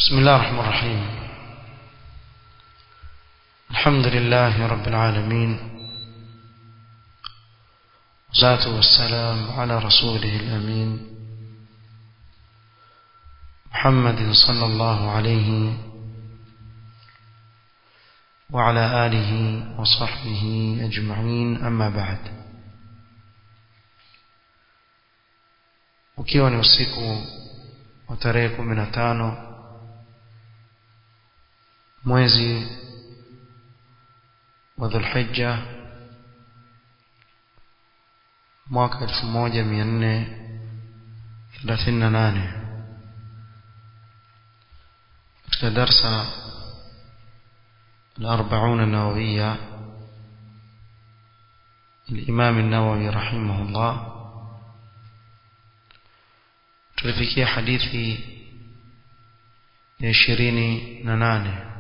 بسم الله الرحمن الرحيم. الحمد لله رب العالمين، والصلاة والسلام على رسوله الأمين محمد صلى الله عليه وعلى آله وصحبه أجمعين. أما بعد. ukiwa ni usiku wa tarehe 15 mwezi wa Dhulhijja mwaka 1438 katika darsa الأربعون النووية الإمام النووي رحمه الله tulifikia hadithi ya 28.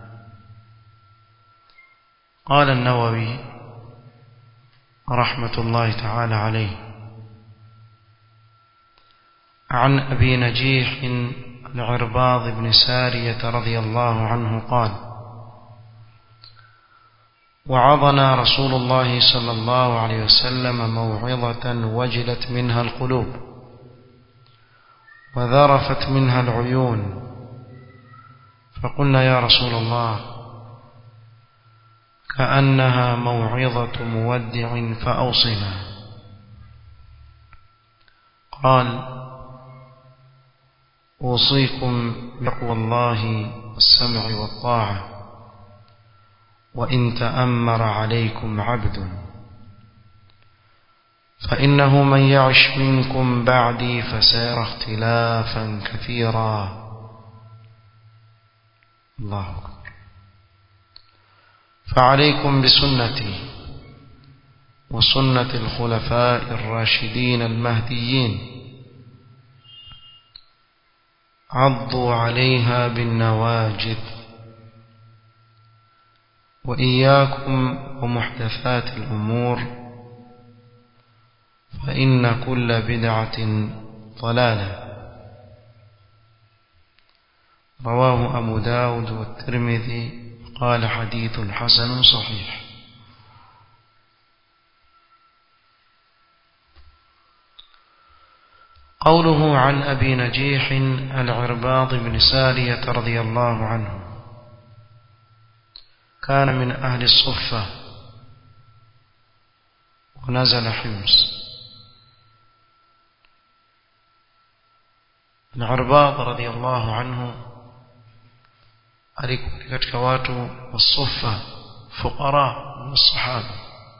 قال النووي رحمة الله تعالى عليه: عن أبي نجيح العرباض بن سارية رضي الله عنه قال: وعظنا رسول الله صلى الله عليه وسلم موعظة وجلت منها القلوب وذرفت منها العيون، فقلنا يا رسول الله كأنها موعظة مودع فأوصنا. قال: أوصيكم بتقوى الله والسمع والطاعة، وإن تأمر عليكم عبد، فإنه من يعش منكم بعدي فسيرى اختلافا كثيرا. الله أكبر. فعليكم بسنتي وسنة الخلفاء الراشدين المهديين، عضوا عليها بالنواجذ، وإياكم ومحدثات الأمور، فإن كل بدعة ضلالة. رواه أبو داود والترمذي، قال حديث حسن صحيح. قوله عن أبي نجيح العرباض بن سارية رضي الله عنه، كان من أهل الصفة ونزل حمص. العرباض رضي الله عنه alikuwa katika watu wasufa fuqara wa sahaba,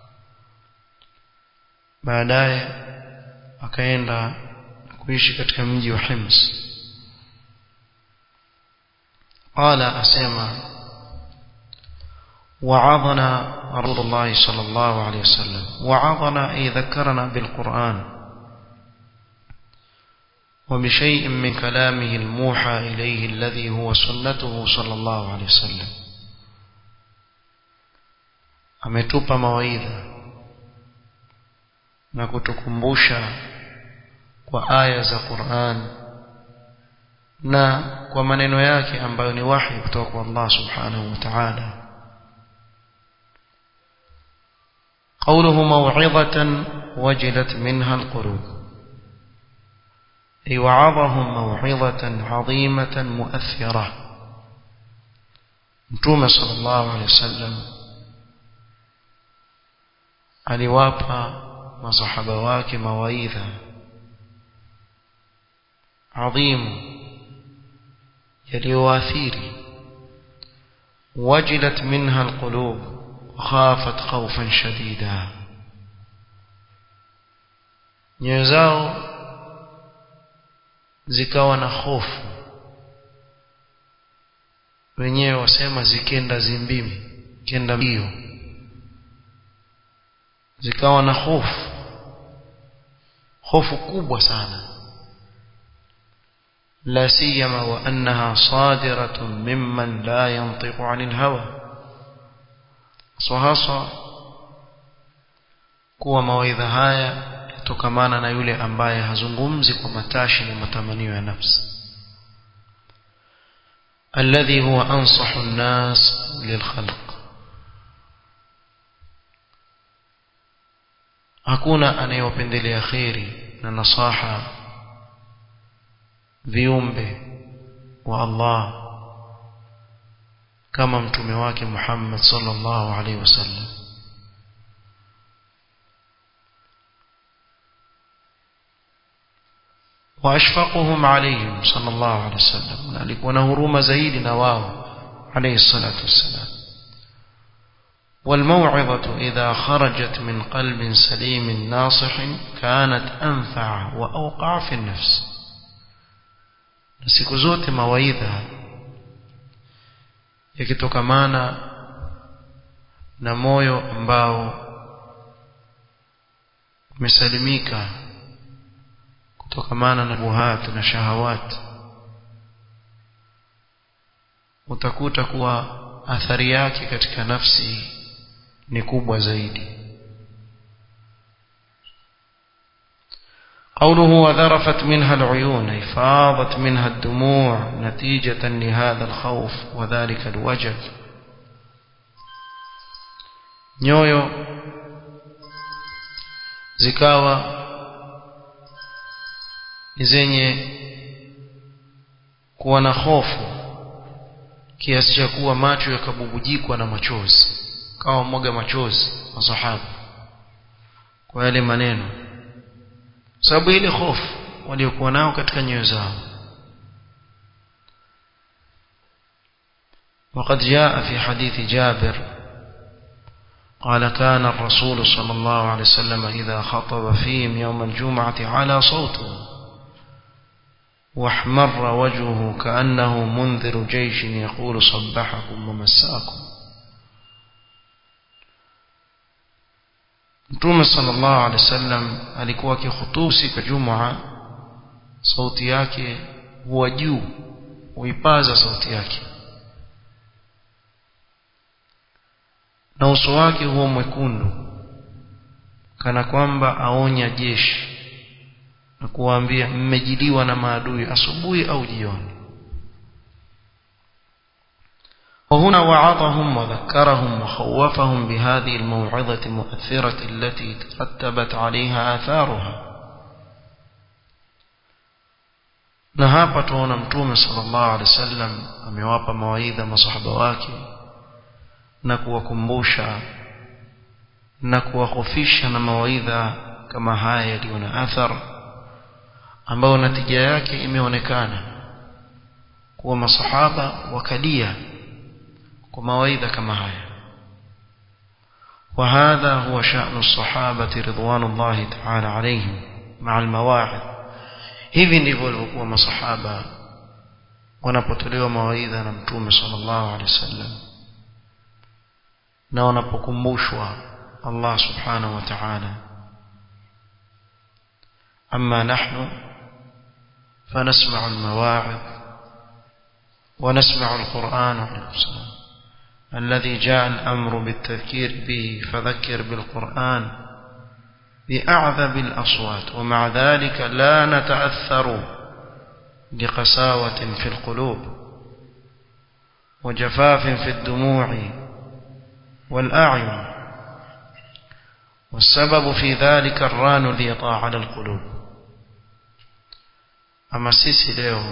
baadaye akaenda kuishi katika mji wa Hims. qala asema wa'adhana rasulullah sallallahu alayhi wasallam, wa'adhana ay dhakarana bil Qur'an وبشيء من كلامه الموحى إليه الذي هو سنته صلى الله عليه وسلم. ametupa mawaidha na kutukumbusha kwa aya za Qur'an na kwa maneno yake ambayo ni wahi kutoka kwa Allah subhanahu wa ta'ala. قوله موعظة وجلت منها القلوب، أي وعظهم موعظة عظيمة مؤثرة. متوم صلى الله عليه وسلم aliwapa masahaba wake mawaidha adhimu yaliyoathiri. wajilat minha alqulub wa khafat khawfan shadida, nyoyo zao zikawa na hofu, wenyewe wasema zikenda zimbimi, kenda mbio, zikawa na hofu kubwa sana. la siyama wa annaha sadiratun mimman la yantiqu 'anil hawa, hasa kuwa mawaidha haya yatokamana na yule ambaye hazungumzi kwa matashi na matamanio ya nafsi. الذي هو أنصح الناس للخلق. hakuna anayewapendelea khairi na nasaha viumbe wa Allah kama mtume wake Muhammad sallallahu alaihi wasallam. واشفقهم عليهم صلى الله عليه وسلم, alikuwa na huruma zaidi na wao alayhi salatu wassalam. والموعظة إذا خرجت من قلب سليم ناصح كانت أنفع وأوقع في النفس. siku zote mawaidha yakitokamana na moyo ambao umesalimika kutokamana na buhat na shahawat, utakuta kuwa athari yake katika nafsi ni kubwa zaidi. قوله وذرفت منها العيون أي فاضت منها الدموع نتيجة لهذا الخوف وذلك الوجل. nyoyo zikawa zenye kuwa na hofu kiasi cha kuwa macho yakabubujikwa na machozi, kawa mwaga machozi masahaba kwa yale maneno, sababu ile hofu waliokuwa nao katika nyoyo zao. وقد جاء في حديث جابر قال كان الرسول صلى الله عليه وسلم إذا خطب فيهم يوم الجمعة على صوته واحمر وجهه كأنه منذر جيش يقول صبحكم ومساكم. Mtume sallallahu alaihi wasallam alikuwa akihutubu siku ya Jumaa, sauti yake huwa juu, huipaza sauti yake, na uso wake huwa mwekundu kana kwamba aonya jeshi na kuwaambia mmejiliwa na maadui asubuhi au jioni. وهنا وعظهم وذكرهم وخوفهم بهذه الموعظة المؤثرة التي ترتبت عليها آثارها. na hapa tuona Mtume sallallahu alaihi wasallam amewapa mawaidha masahaba wake na kuwakumbusha na kuwahofisha na mawaidha kama haya yaliyo na athar, ambayo natija yake imeonekana kuwa masahaba wakalia kwa mawaidha kama haya. وهذا هو شأن الصحابة رضوان الله تعالى عليهم مع المواعظ. hivi ndivyo walikuwa masahaba wanapotolewa mawaidha na Mtume sallallahu alaihi wasallam na wanapokumbushwa Allah subhanahu wa ta'ala. أما نحن فنسمع المواعظ ونسمع القرآن عليه السلام الذي جاء الأمر بالتذكير به فذكر بالقرآن بأعذب الأصوات، ومع ذلك لا نتأثر بقساوة في القلوب وجفاف في الدموع والأعين، والسبب في ذلك الران الذي طاع على القلوب. أما sisi leo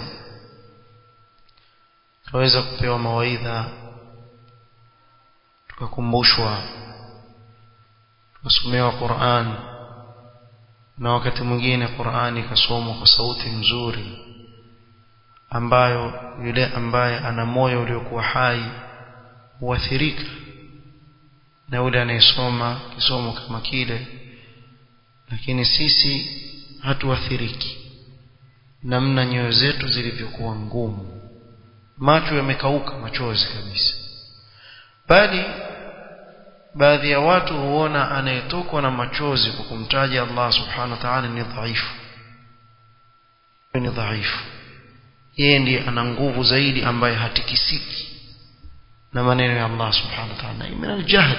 tuweza kupewa mawaidha, tukakumbushwa, tukasomewa Qur'an, na wakati mwingine Qur'an ikasomwa kwa sauti nzuri ambayo yule ambaye ana moyo uliokuwa hai huathirika na yule anayesoma kisomo kama kile, lakini sisi hatuathiriki. Namna nyoyo zetu zilivyokuwa ngumu, macho yamekauka machozi kabisa, bali baadhi ya watu huona anayetokwa na machozi kwa kumtaja Allah subhanahu wa ta'ala ni dhaifu. Ni dhaifu, yeye ndiye ana nguvu zaidi ambaye hatikisiki na maneno ya Allah subhanahu wa ta'ala. Min al-jahl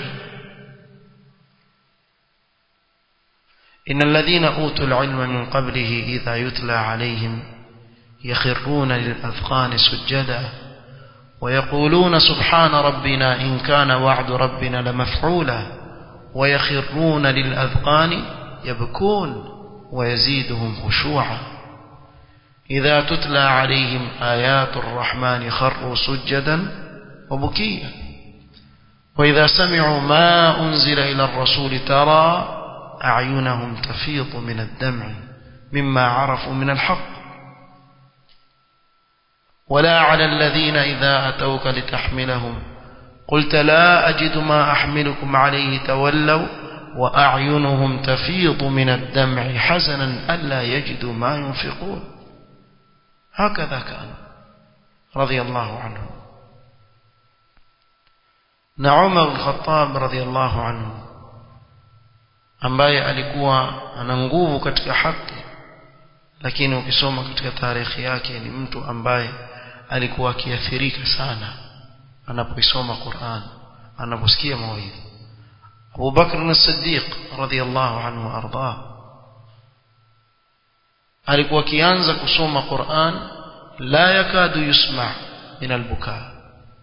إن الذين أوتوا العلم من قبله إذا يتلى عليهم يخرون للأذقان سجدا ويقولون سبحان ربنا إن كان وعد ربنا لمفعولا ويخرون للأذقان يبكون ويزيدهم خشوعا إذا تتلى عليهم آيات الرحمن خروا سجدا وبكيا وإذا سمعوا ما أنزل إلى الرسول ترى أعينهم تفيض من الدمع مما عرفوا من الحق ولا على الذين إذا أتوك لتحملهم قلت لا أجد ما أحملكم عليه تولوا وأعينهم تفيض من الدمع حزنا ألا يجدوا ما ينفقون هكذا كان رضي الله عنه. عمر بن الخطاب رضي الله عنه ambaye alikuwa ana nguvu katika haki, lakini ukisoma katika tarehe yake ni mtu ambaye alikuwa akiathirika sana anapoisoma Qur'an, anaposikia mawaidha. Abu Bakr as-Siddiq radhiyallahu anhu arda alikuwa akianza kusoma Qur'an la yakadu yusma' min al-bukaa,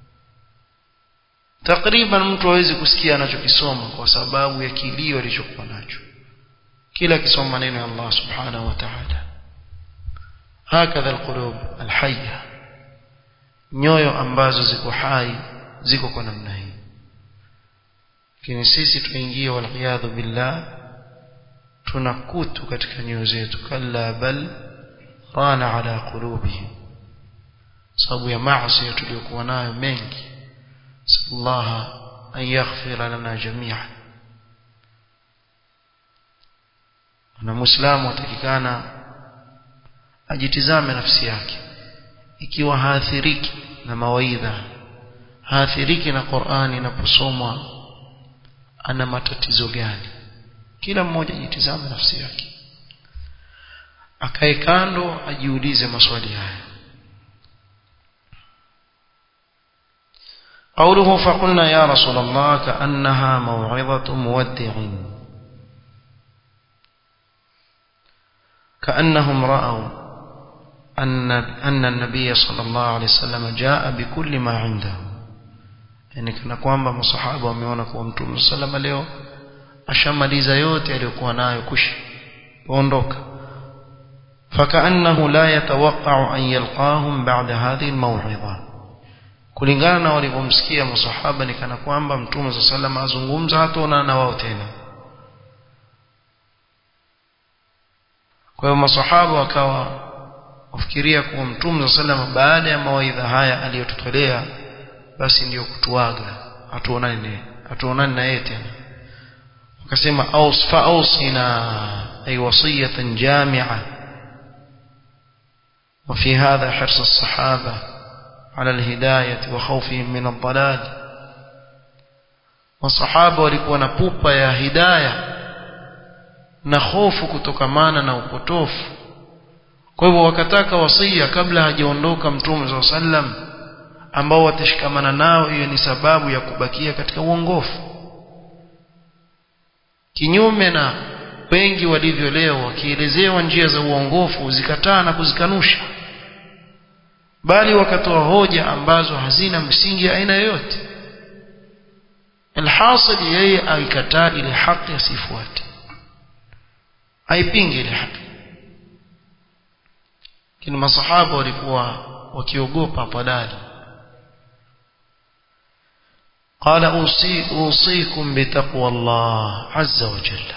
takriban mtu hawezi kusikia anachokisoma kwa sababu ya kilio alichokuwa nacho kila kisoma maneno ya Allah subhanahu wa ta'ala. Hakadha alqulub alhayya, nyoyo ambazo ziko hai ziko kwa namna hii. Lakini sisi tuingie waliyadhu billah tunakutu katika nyoyo zetu, kalla bal rana ala qulubihim, sababu ya maasi tuliyokuwa nayo mengi. sallallahu an yaghfira lana jami'an. Na muislamu atakikana ajitizame nafsi yake, ikiwa haathiriki na mawaidha, haathiriki na Qur'ani inaposomwa, ana matatizo gani? Kila mmoja ajitizame nafsi yake, akae kando, ajiulize maswali haya. قوله فقلنا يا رسول الله كأنها موعظة مودع، كأنهم رأوا أن النبي صلى الله عليه وسلم جاء بكل ما عنده، يعني كنا kwamba masahaba wameona kwa Mtume sallallahu leo ashamaliza yote aliyokuwa nayo kuondoka. فكأنه لا يتوقع أن يلقاهم بعد هذه الموعظة، kulingana na walivyomsikia masahaba ni kana kwamba Mtume sallallahu azungumza hataona na wao tena. Kwa hiyo masahaba wakawa wafikiria kuwa Mtume sallallahu baada ya mawaidha haya aliyotutolea basi ndio kutuaga, hatuonani na yeye tena. Wakasema ausina ay wasiyatan jami'a. وفي هذا حرص الصحابة على الهداية وخوفهم من الضلال. والصحابة walikuwa na pupa ya hidayah na hofu kutokamana na upotofu. Kwa hivyo wakataka wasia kabla hajaondoka Mtume sallam ambao watashikamana nao, hiyo ni sababu ya kubakia katika uongofu. Kinyume na wengi walivyo leo, wakielezewa njia za uongofu zikataa na kuzikanusha, bali wakatoa hoja ambazo hazina msingi aina yoyote. Alhasil yeye aikataa ile haki asifuate, aipinge ile haki. Kina masahaba walikuwa wakiogopa padali. قال أوصيكم بتقوى الله عز وجل،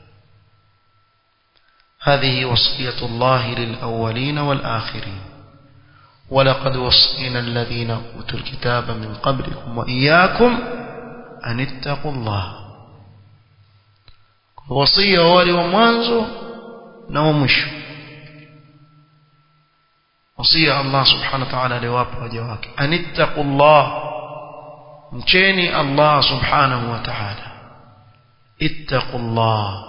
هذه وصية الله للأولين والآخرين، ولقد وصينا الذين أوتوا الكتاب من قبلكم وإياكم أن اتقوا الله. وصية wale wa mwanzo na wa mwisho, وصية الله سبحانه وتعالى liwapa waja wake, أن اتقوا الله، mcheni Allah subhanahu wa ta'ala, اتقوا الله.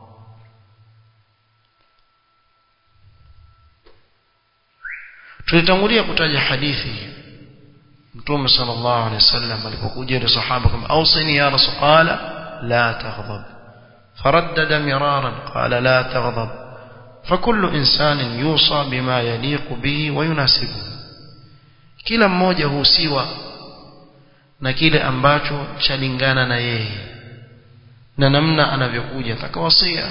tulitangulia kutaja hadithi Mtume sallallahu alayhi wasallam alipokuja na sahaba kama awsini ya rasul, qala la taghdab, faraddada miraran qala la taghdab, fakullu insanin yusa bima yaliqu bihi wa yunasibuhu. kila mmoja husiwa na kile ambacho chalingana na yeye na namna anavyokuja atakawasia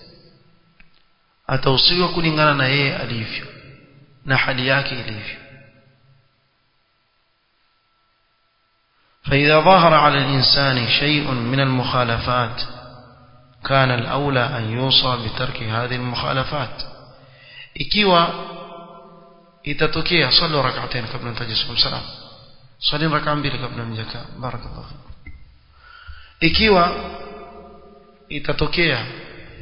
atausiwa kulingana na yeye alivyo na hali yake ilivyo. فإذا ظهر على الإنسان شيء من المخالفات كان الأولى أن يوصى بترك هذه المخالفات. ikiwa itatokea صلوا ركعتين قبل أن تجلسوا السلام صلي ركعة mbili kabla mjaka barakallahu fikum. ikiwa itatokea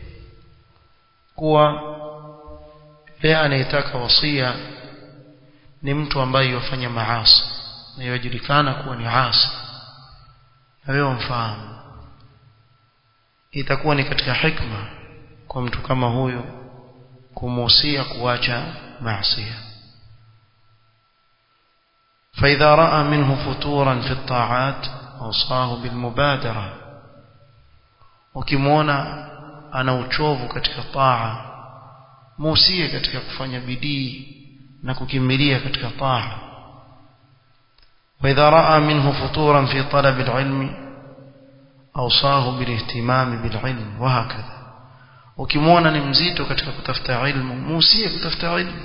kuwa yeye anayetaka wasia ni mtu ambaye yafanya maasi na yajulikana kuwa ni asi na wewe mfahamu, itakuwa ni katika hikma kwa mtu kama huyo kumuhusia kuacha maasi. فإذا رأى منه فتورا في الطاعات أوصاه بالمبادرة. ukimwona ana uchovu katika taa muusie katika kufanya bidii na kukimbilia katika taa. وإذا رأى منه فتورا في طلب العلم أوصاه بالاهتمام بالعلم وهكذا. ukimwona ni mzito katika kutafuta ilmu muusie kutafuta ilmu.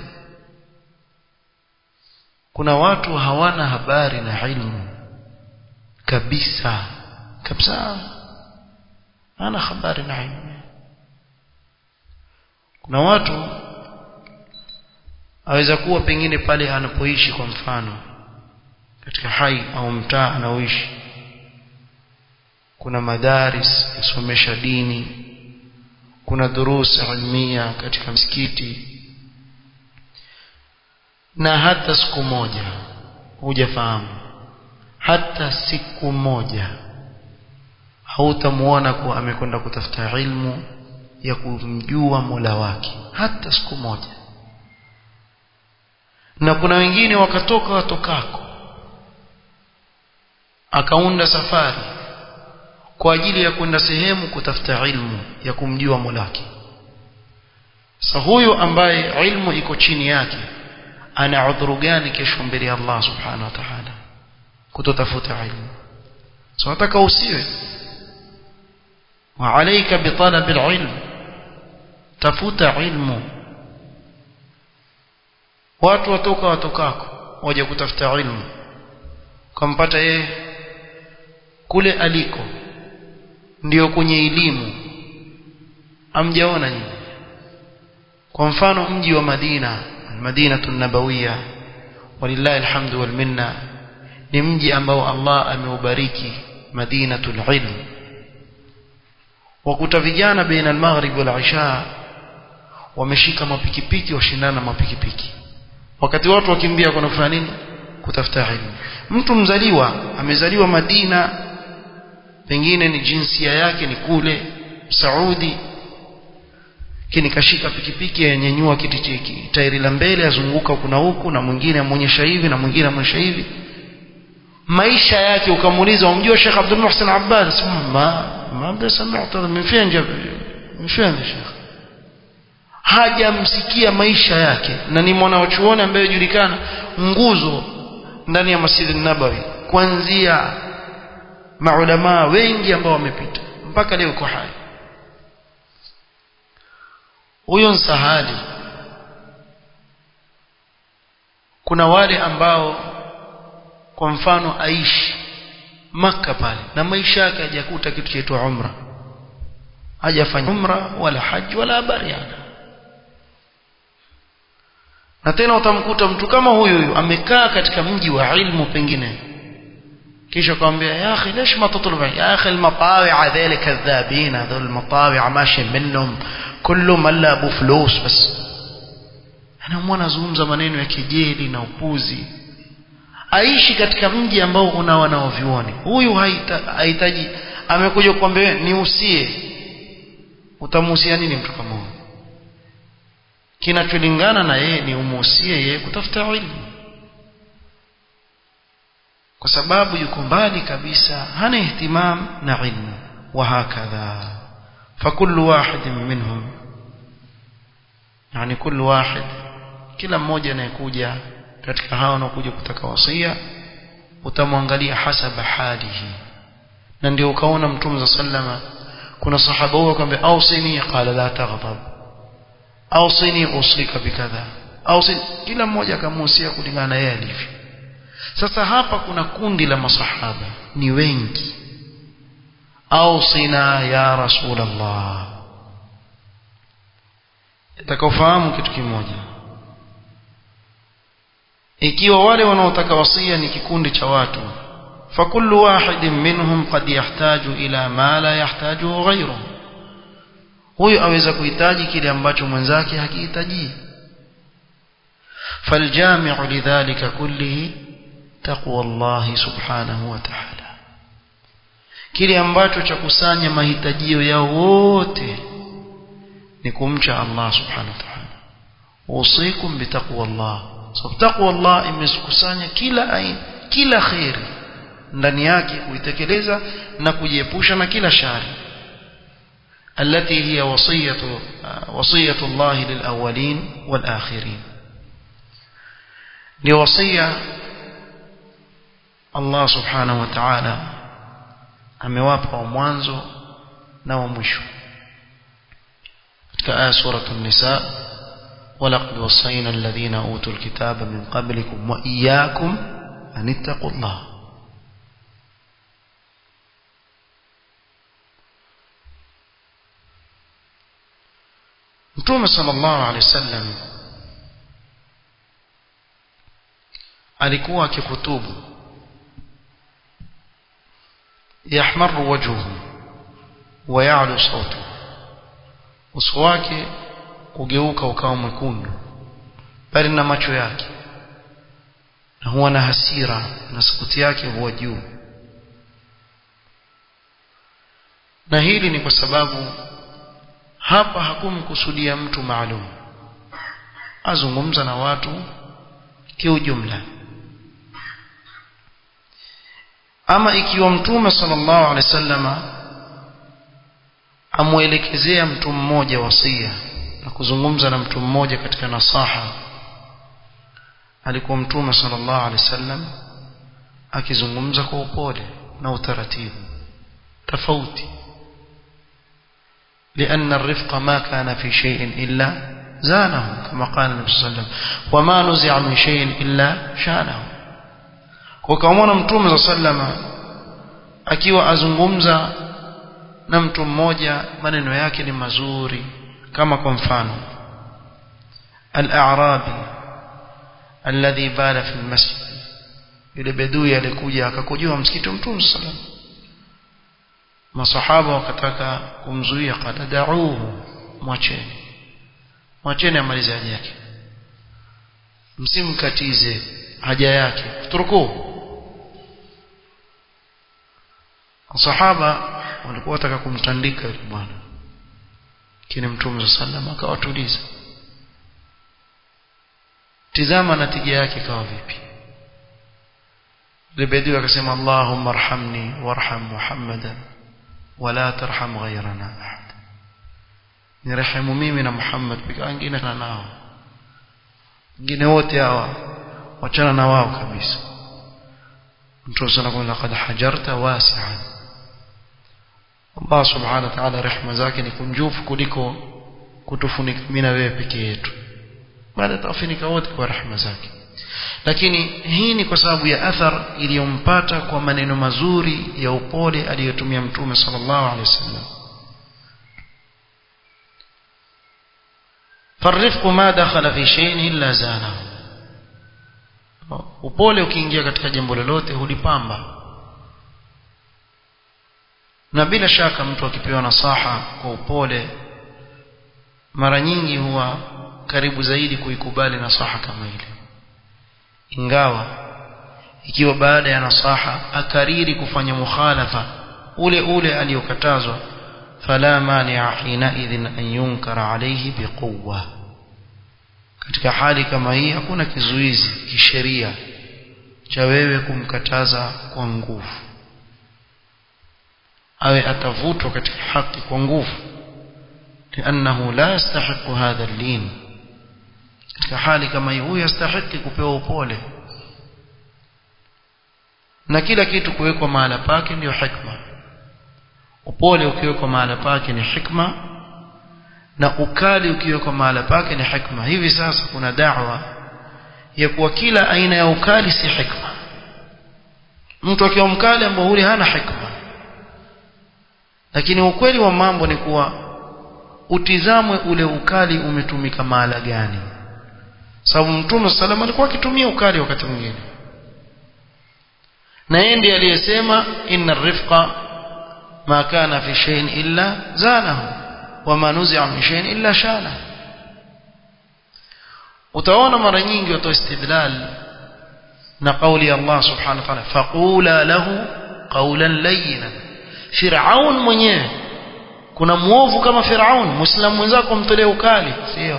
kuna watu hawana habari na ilmu kabisa kabisa, hana habari na ilmu. kuna watu aweza kuwa pengine pale anapoishi kwa mfano katika hai au mtaa anaoishi kuna madaris yasomesha dini, kuna durus ilmia katika msikiti, na hata siku moja hujafahamu, hata siku moja hautamuona kuwa amekwenda kutafuta ilmu ya kumjua Mola wake, hata siku moja. na kuna wengine wakatoka watokako akaunda safari kwa ajili ya kwenda sehemu kutafuta ilmu ya kumjua Mola wake. Sasa huyo ambaye ilmu iko chini yake ana udhuru gani kesho mbele ya Allah subhanahu wa ta'ala kutotafuta ilmu? So nataka usiwe wa alayka bi talab al-ilm, tafuta ilmu. watu watoka watokako waje kutafuta ilmu, kumpata yeye kule aliko ndio kwenye elimu. amjaona nyinyi kwa mfano mji wa Madina, Madinatu Nabawiyya, walillahi alhamdu wal minna, ni mji ambao Allah ameubariki, Madinatul Ilm. wakuta vijana baina al-maghrib wal isha wameshika mapikipiki washindana mapikipiki, wakati watu wakimbia kwa kufanya nini? Kutafuta ilmu. mtu mzaliwa amezaliwa Madina, pengine ni jinsia yake ni kule Saudi, kini kashika pikipiki yanyanyua kiti cheki tairi la mbele azunguka kuna huku na mwingine amuonyesha hivi na mwingine amuonyesha hivi. maisha yake ukamuuliza umjua Sheikh Abdul Muhsin Abbad, ma bada sami'tu min fين Sheikh, hajamsikia maisha yake. na ni mwanachuoni ambaye julikana nguzo ndani ya Masjid an-Nabawi, kuanzia maulama wengi ambao wamepita mpaka leo kwa hai. huyo nsahali. kuna wale ambao kwa mfano aishi Makka pale na maisha yake hajakuta kitu chaitwa umra, hajafanya umra wala haji wala habari yana. na tena utamkuta mtu kama huyu amekaa katika mji wa ilmu pengine, kisha kwambia ya akhi ليش ما تطلب يا اخي المطاوع ذلك كذابين هذول المطاوع ماشي منهم كله ملا ابو فلوس بس. anamwona zungumza maneno ya kejeli na upuzi. aishi katika mji ambao una wanaovioni. huyu hahitaji amekuja kukwambia niusie, utamuhusia nini mtu kama huyo? kinacholingana na yeye ni umuhusie yeye kutafuta ilmu, kwa sababu yuko mbali kabisa, hana ihtimam na ilmu. وهكذا فكل واحد منهم يعني كل واحد, kila mmoja anayekuja katika hao wanaokuja kutaka wasia utamwangalia hasaba halihi. Na ndio ukaona Mtume sallama kuna sahaba wao akamwambia ausini, qala la taghdab, ausini usika bikadha, ausini. Kila mmoja akamuhusia kulingana na yeye alivyo. Sasa hapa kuna kundi la masahaba ni wengi, ausina ya Rasulullah. Utakaofahamu kitu kimoja, ikiwa wale wanaotaka wasia ni kikundi cha watu, فكل واحد منهم قد يحتاج إلى ما لا يحتاجه غيره. huyo aweza kuhitaji kile ambacho mwenzake hakihitaji. فالجامع لذلك كله تقوى الله سبحانه وتعالى. kile ambacho cha kusanya mahitajio yao wote ni kumcha Allah subhanahu wa ta'ala. usikum bitaqwa Allah. So taqwa Allah imekusanya kila aina, kila khair ndani yake, kuitekeleza na kujiepusha na kila shari. التي هي وصية الله للأولين والآخرين. لوصية الله سبحانه وتعالى amewapa mwanzo na wa mwisho. katika aya sura an-Nisa, walaqad wasayna alladhina utul kitaba min qablikum wa iyyakum an ittaqullah. Mtume sallallahu alaihi wasallam alikuwa akihutubu, yahmaru wajhuhu wa ya'lu sautu, uso wake kugeuka ukawa mwekundu, bali na macho yake, na huwa na hasira na sauti yake huwa juu. Na hili ni kwa sababu hapa hakumkusudia mtu maalum, azungumza na watu kiujumla. Ama ikiwa Mtume sallallahu alaihi wasallam amuelekezea mtu mmoja wasia na kuzungumza na mtu mmoja katika nasaha, alikuwa Mtume sallallahu alaihi wasallam akizungumza kwa upole na utaratibu tofauti. لأن الرفق ما كان في شيء إلا زانه، كما قال النبي صلى الله عليه وسلم وما نزع من شيء إلا شانه. وكمونا Mtume صلى الله عليه وسلم akiwa azungumza na mtu mmoja maneno yake ni mazuri, kama kwa mfano al-a'rabi alladhi bala fi al-masjid, yule bedui alikuja akakojoa msikiti wa Mtume صلى الله عليه وسلم. Masahaba wakataka kumzuia, qala da'uhu, mwacheni amalize haja yake, msimkatize haja yake, turuku. Masahaba walikuwa wataka kumtandika yule bwana, lakini Mtume sallallahu akawatuliza. Tizama natija yake kawa vipi. Libedi akasema Allahumma arhamni warham Muhammadan wala tarham ghayrana ahad. Nirehemu mimi na Muhammad pekee, wengine na nao, wengine wote hawa wachana na wao kabisa. Mtume sallallahu alayhi wasallam laqad hajarta wasi'an. Allah subhanahu wa ta'ala rehema zake ni kunjufu kuliko kutufunika mimi na wewe pekee yetu, bali tafunika wote kwa rehema zake. Lakini hii ni kwa sababu ya athar iliyompata kwa maneno mazuri ya upole aliyotumia Mtume sallallahu alaihi wasallam. farifqu ma dakhala fi shay'in illa zanahu, upole ukiingia katika jambo lolote hulipamba. Na bila shaka mtu akipewa nasaha kwa upole, mara nyingi huwa karibu zaidi kuikubali nasaha kama ile. Ingawa ikiwa baada ya nasaha akariri kufanya mukhalafa ule aliyokatazwa, fala mani'a hina idhin an yunkara alayhi biquwwa. Katika hali kama hii hakuna kizuizi kisheria cha wewe kumkataza kwa nguvu, awe atavutwa katika haki kwa nguvu, lianahu la yastahiqu hadha al-lin, katika hali kama hii huyu yastahili kupewa upole na kila kitu kuwekwa mahala pake ndio hikma upole ukiwekwa mahala pake ni hikma na ukali ukiwekwa mahala pake ni hikma hivi sasa kuna da'wa ya kuwa kila aina ya ukali si hikma mtu akiwa mkali ambao hana hikma lakini ukweli wa mambo ni kuwa utizamwe ule ukali umetumika mahala gani sababu Mtume sallallahu alikuwa akitumia ukali wakati mwingine na yeye ndiye aliyesema inna rifqa ma kana fi shay'in illa zanahu wama nuzi'a min shay'in illa shana utaona mara nyingi watu istidlal na kauli ya Allah subhanahu wa ta'ala faqula lahu qawlan layyinan Firaun mwenyewe kuna muovu kama Firaun muislamu mwenzako mtolee ukali sio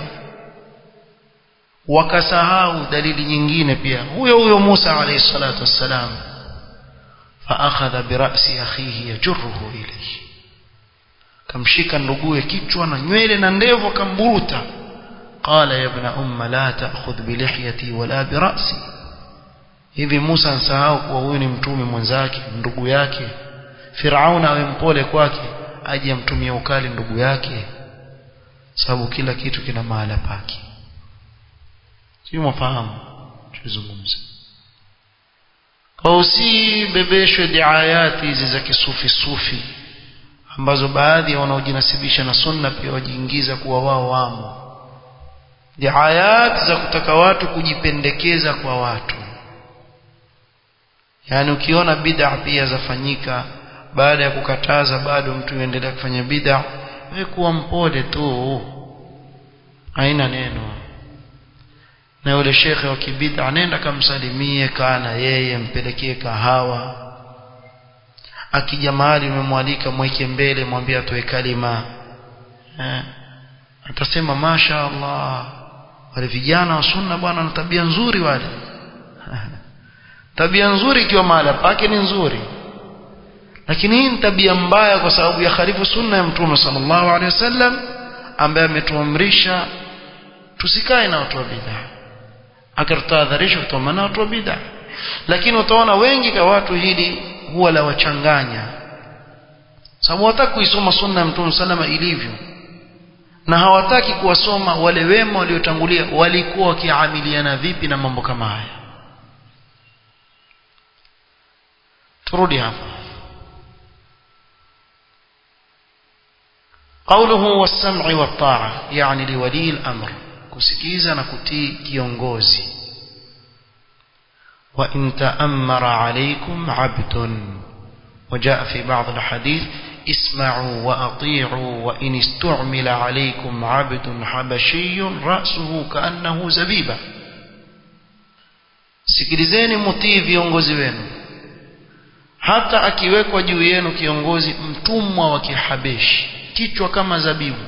wakasahau dalili nyingine pia huyo Musa alayhi salatu wassalam فاخذ براس اخيه يجره اليه kamshika nduguye kichwa na nywele na ndevu akamburuta qala ya ibn umma la ta'khudh bi lihyati wala bi ra'si hivi Musa ansahau kuwa huyu ni mtume mwenzake ndugu yake Firaun awe mpole kwake aje amtumie ukali ndugu yake sababu kila kitu kina mahala pake sio mfahamu tuzungumze au si bebeshwe diayati hizi za kisufi ambazo baadhi wanaojinasibisha na sunna pia wajiingiza kuwa wao wamo diayati za kutaka watu kujipendekeza kwa watu yani ukiona bid'a pia zafanyika baada ya kukataza bado mtu yuendelea kufanya bid'a wewe kuwa mpole tu haina neno na yule shekhe wa kibid'a nenda kamsalimie kana yeye mpelekee kahawa akija mahali umemwalika mweke mbele mwambie atoe kalima atasema mashaallah wale vijana wa sunna bwana na tabia nzuri wale tabia nzuri ikiwa mahala pake ni nzuri lakini hii ni tabia mbaya kwa sababu ya khalifu sunna ya Mtume sallallahu alaihi wasallam ambaye ametuamrisha tusikae na watu wa bid'a akatahadharisha kutoka na watu wa bid'a lakini utaona wengi kwa watu hili huwa la wachanganya sababu hawataka kuisoma sunna ya Mtume sallallahu ilivyo na hawataki kuwasoma wale wema waliotangulia walikuwa wakiamiliana vipi na mambo kama haya turudi hapa قوله والسمع والطاعة يعني لولي الأمر كسكيزا نكتي كيونغوزي وإن تأمر عليكم عبد وجاء في بعض الحديث اسمعوا وأطيعوا وإن استعمل عليكم عبد حبشي رأسه كأنه زبيبة sikilizeni mtii viongozi wenu hata akiwekwa juu yenu kiongozi mtumwa wa kihabeshi kichwa kama zabibu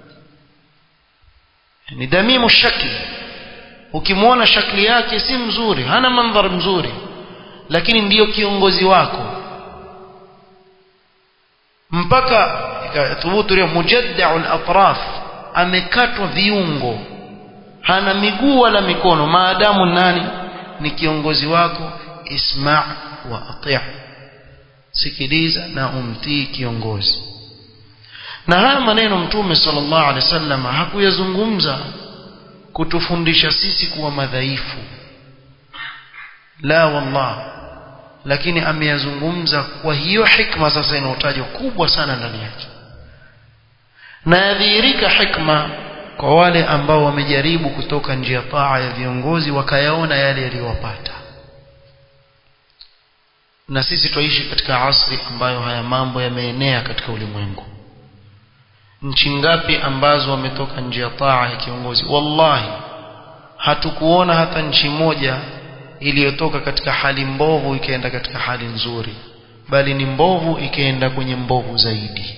ni damimu shakli ukimwona shakli yake si mzuri hana mandhari mzuri lakini ndiyo kiongozi wako mpaka thubutu leo mujadda'ul atraf amekatwa viungo hana miguu wala mikono maadamu nani ni kiongozi wako isma' wa ati' sikiliza na umtii kiongozi na haya maneno Mtume sallallahu alaihi wasallam hakuyazungumza kutufundisha sisi kuwa madhaifu la wallah lakini ameyazungumza kwa hiyo hikma sasa inayotajwa kubwa sana ndani yake na yadhihirika hikma kwa wale ambao wamejaribu kutoka njia taa ya viongozi wakayaona yale yaliyowapata na sisi tuishi katika asri ambayo haya mambo yameenea katika ulimwengu nchi ngapi ambazo wametoka njia taa ya kiongozi wallahi hatukuona hata nchi moja iliyotoka katika hali mbovu ikaenda katika hali nzuri bali ni mbovu ikaenda kwenye mbovu zaidi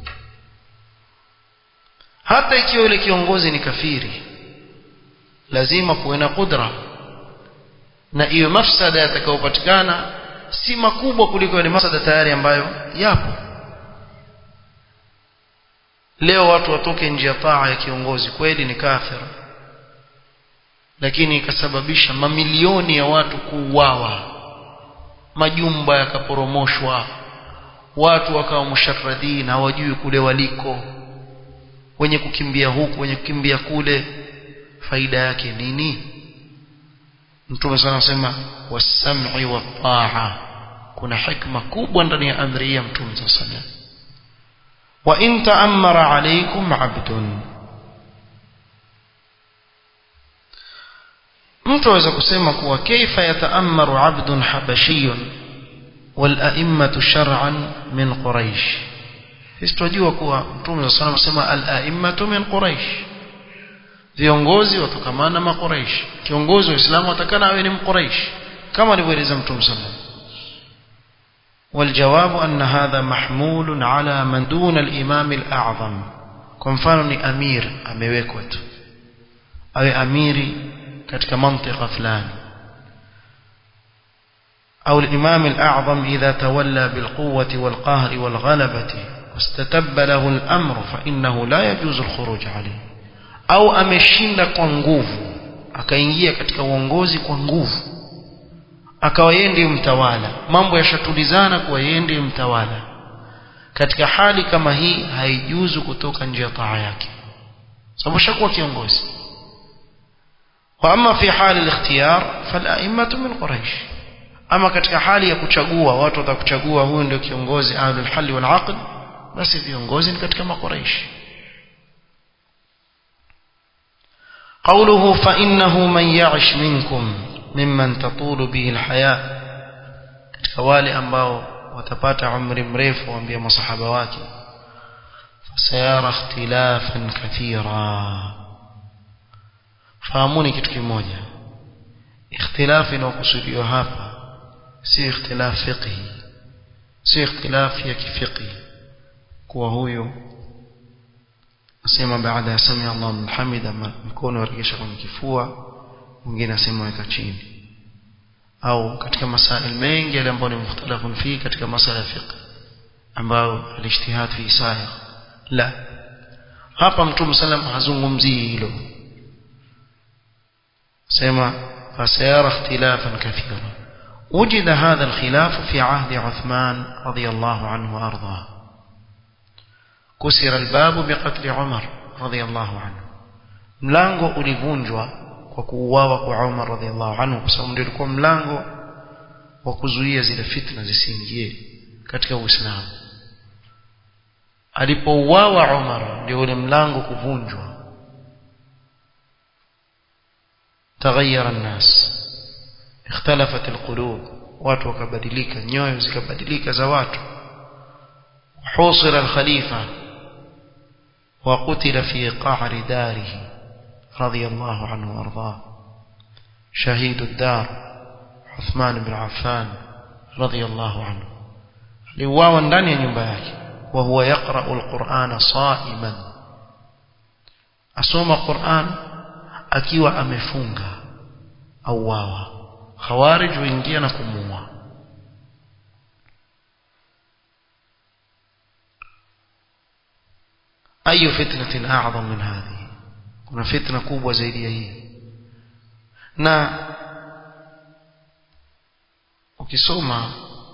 hata ikiwa yule kiongozi ni kafiri lazima kuwe na kudra na hiyo mafsada yatakayopatikana si makubwa kuliko yale mafsada tayari ambayo yapo leo watu watoke nje ya taa ya kiongozi kweli ni kafir lakini ikasababisha mamilioni ya watu kuuawa, majumba yakaporomoshwa, watu wakawa musharradin, hawajui kule waliko, wenye kukimbia huku, wenye kukimbia kule. Faida yake nini? Mtume sana anasema was-sam'i wat-ta'a, kuna hikma kubwa ndani ya amri ya Mtume sana. Wa in ta'ammara alaykum 'abdun, mtu aweza kusema kuwa kaifa yataammaru 'abdun habashiyun wal a'immatu shar'an min Quraish. Sisi tunajua kuwa Mtume sana anasema al-a'immatu min Quraish, viongozi watokamana na Quraish. Kiongozi wa Uislamu atakana awe ni Mquraish kama alivyoeleza Mtume sallallahu. والجواب أن هذا محمول على من دون الإمام الأعظم. kwa mfano ni amir amewekwa tu awe amiri katika mantika fulani, au al-imam al-a'zam idha tawalla bil quwwati wal qahri wal ghalabati wastatabba lahu al-amr fa innahu la yajuzu al-khuruj alayhi, au ameshinda kwa nguvu akaingia katika uongozi kwa nguvu akawa yeye ndiye mtawala, mambo yashatulizana kwa yeye ndiye mtawala. Katika hali kama hii haijuzu kutoka nje ya taa yake, sababu shakuwa kiongozi. Wa amma fi hali al-ikhtiyar fal-a'immatu min Quraish, ama katika hali ya kuchagua, watu watakuchagua huyu ndio kiongozi ahlul hal wal aqd, basi viongozi ni katika Quraish. قوله فإنه من يعش منكم ممن تطول به الحياة, katika wale ambao watapata umri mrefu, waambia masahaba wake fasayara ikhtilafan kathira. Fahamuni kitu kimoja, ikhtilafi inayokusudiwa hapa si ikhtilaf fiqhi, si ikhtilaf ya kifiqhi kuwa huyo asema baada ya sami Allah liman hamida mkono warejesha kwenye kifua, mwingine asema weka chini, au katika masail mengi yale ambayo ni mukhtalafun fi katika masala ya fiqh ambayo al-ijtihad fi sa'ir. La, hapa Mtume sallam hazungumzii hilo, sema fasayara ikhtilafan kathira. وجد هذا الخلاف في عهد عثمان رضي الله عنه وارضاه. كسر الباب بقتل عمر رضي الله عنه, mlango ulivunjwa kwa kuuawa kwa Umar radhiallahu anhu, kwa sababu ndio ulikuwa mlango wa kuzuia zile fitna zisiingie katika Uislamu. Alipouawa Umar ndio ule mlango kuvunjwa. تغير الناس, اختلفت القلوب, watu wakabadilika, nyoyo zikabadilika za watu. حوصر الخليفة وقتل في قعر داره رضي الله عنه وارضاه, شهيد الدار عثمان بن عفان رضي الله عنه, liuawa ndani ya nyumba yake, وهو يقرأ القرآن صائما, asoma Qur'an akiwa amefunga. Auawa, khawarij waingia na kumuua. أي فتنة أعظم من هذه, kuna fitna kubwa zaidi ya hii. Na ukisoma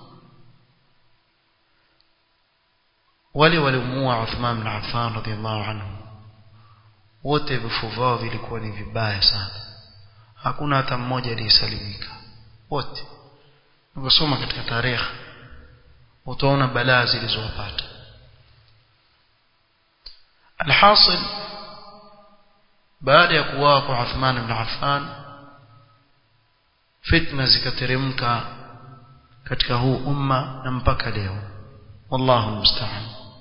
wale walimuua Uthman bin Affan radhiallahu anhu, wote vifo vyao vilikuwa ni vibaya sana, hakuna hata mmoja aliyesalimika, wote. Ukisoma katika tarehe utaona balaa zilizowapata. Alhasil, baada ya kuuawa kwa Uthman ibn Affan, fitna zikateremka katika huu umma na mpaka leo, wallahu musta'an.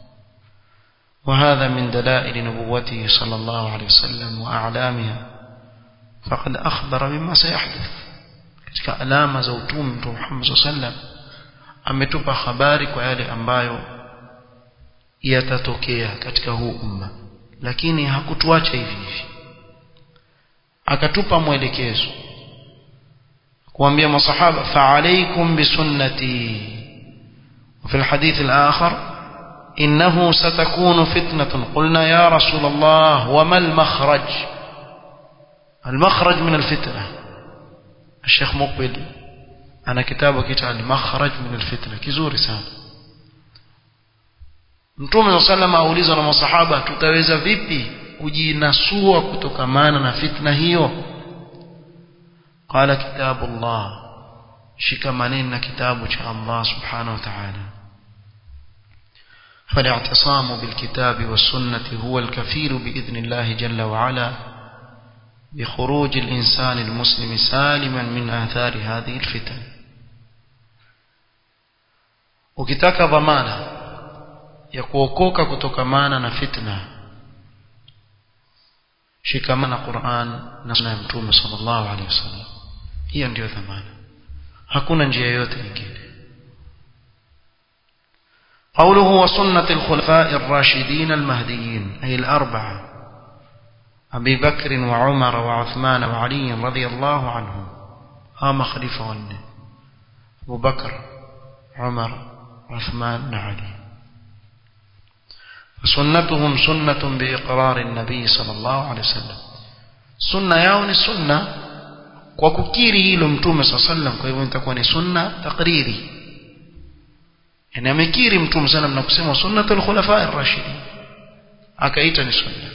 وهذا من دلائل نبوته صلى الله عليه وسلم وأعلامها, فقد أخبر مما سيحدث. katika alama za utume Mtume Muhammad sallallahu alaihi wasallam ametupa habari kwa yale ambayo yatatokea katika huu umma, lakini hakutuacha hivi hivi, akatupa mwelekezo kuambia masahaba fa'alaykum bisunnati. وفي الحديث الآخر إنه ستكون فتنة. قلنا يا رسول الله وما المخرج, المخرج من الفتنة. الشيخ مقبل أنا كتابه كتاب المخرج من الفتنة كزوري sana. Mtume صلى الله عليه وسلم aulizwa na masahaba tutaweza vipi kujinasua kutokamana na fitna hiyo? Qala kitabullah, shikamaneni na kitabu cha Allah subhanahu wa ta'ala. فالاعتصام بالكتاب والسنة هو الكفيل بإذن الله جل وعلا بخروج الإنسان المسلم سالما من آثار هذه الفتن. ukitaka dhamana ya kuokoka kutokamana na fitna, shikamana Qur'an na sunna ya Mtume sallallahu alaihi wasallam. Hiyo ndio dhamana, hakuna njia yoyote nyingine. قوله وسنة الخلفاء الراشدين المهديين أي الأربعة أبي بكر وعمر وعثمان وعلي رضي الله عنهم. هم خليفة ونه أبو بكر عمر عثمان وعلي. فسنتهم سنة بإقرار النبي صلى الله عليه وسلم. سنة يون السنة وككيري لمتوم صلى الله عليه وسلم. كيف تكون سنة تقريري يعني amekiri mtume sana na kusema sunnatul khulafa ar-rashidin, akaita ni sunna.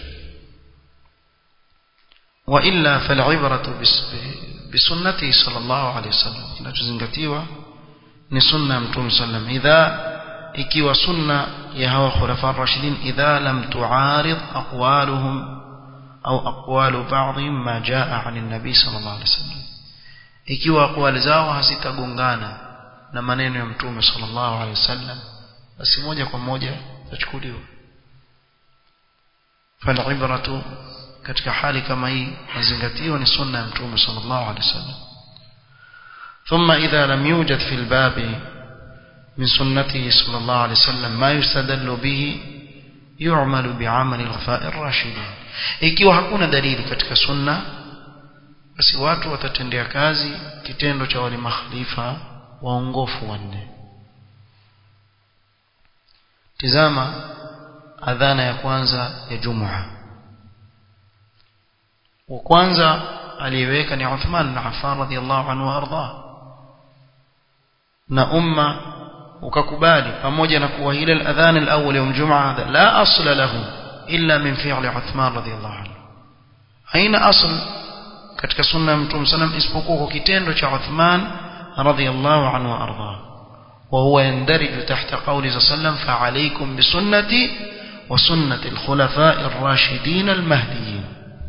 wa illa fal'ibratu bisunnati sallallahu alayhi wasallam, tunachozingatiwa ni sunna ya mtume sallam. ikiwa sunna ya hawa khulafa ar-rashidin idha lam tu'arid aqwaluhum au aqwalu ba'dihim ma jaa 'an an-nabi sallallahu alayhi wasallam, ikiwa aqwali zao hazitagongana na maneno ya mtume sallallahu alaihi wasallam, basi moja kwa moja tachukuliwa. Fal-ibratu katika hali kama hii mazingatiwa ni sunna ya mtume sallallahu alaihi wasallam. Thumma idha lam yujad fi al-bab min sunnatihi sallallahu alaihi wasallam ma yustadallu bihi yu'malu bi'amali al-khulafa' ar-rashidin. Ikiwa hakuna dalili katika sunna, basi watu watatendea kazi kitendo cha wale makhalifa waongofu wanne. Tizama adhana ya kwanza ya Jumaa. Wa kwanza aliweka ni Uthman bin Affan radhiyallahu anhu arda, na umma ukakubali, pamoja na kuwa ile adhana al-awwal ya Jumaa la asla lahu illa min fi'li Uthman radhiyallahu anhu. haina asl katika sunna ya Mtume sallam isipokuwa kwa kitendo cha Uthman رضي الله عنه وأرضاه. وهو يندرج تحت قوله صلى الله عليه وسلم فعليكم بسنتي وسنة الخلفاء الراشدين المهديين.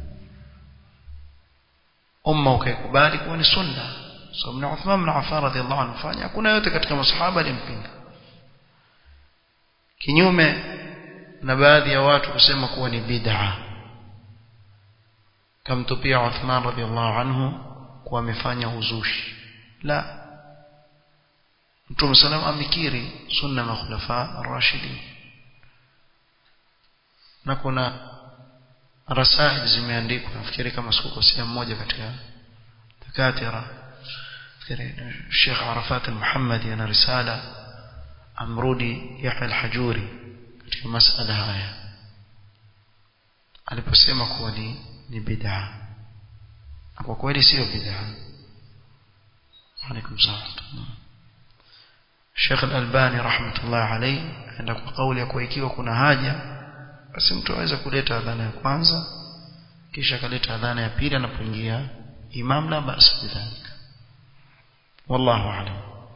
أمه كيكبالك وني سنة سمنا عثمان بن عفان رضي الله عنه فاني أكون يوتك كما صحابة لمبين. kinyume na baadhi ya watu kusema kuwa ni bid'a, kamtupia Uthman radhiallahu anhu kuwa amefanya uzushi. La, Mtume sallam amekiri sunna ya khulafa ar-rashidin, na kuna rasail zimeandikwa, nafikiri kama sikukosea mmoja katika takatira, nafikiri Sheikh Arafat al-Muhammadi ana risala amrudi Yahya al-Hajuri katika masala haya, aliposema kuwa ni bid'a. Kwa kweli sio bid'a. عليكم السلام. Sheikh Al-Albani rahmatullah alayhi anaenda kwa kauli ya kuwa ikiwa kuna haja basi mtu aweza kuleta adhana ya kwanza kisha kaleta adhana ya pili anapoingia imam, la basi bidhalika. wallahu a'lam.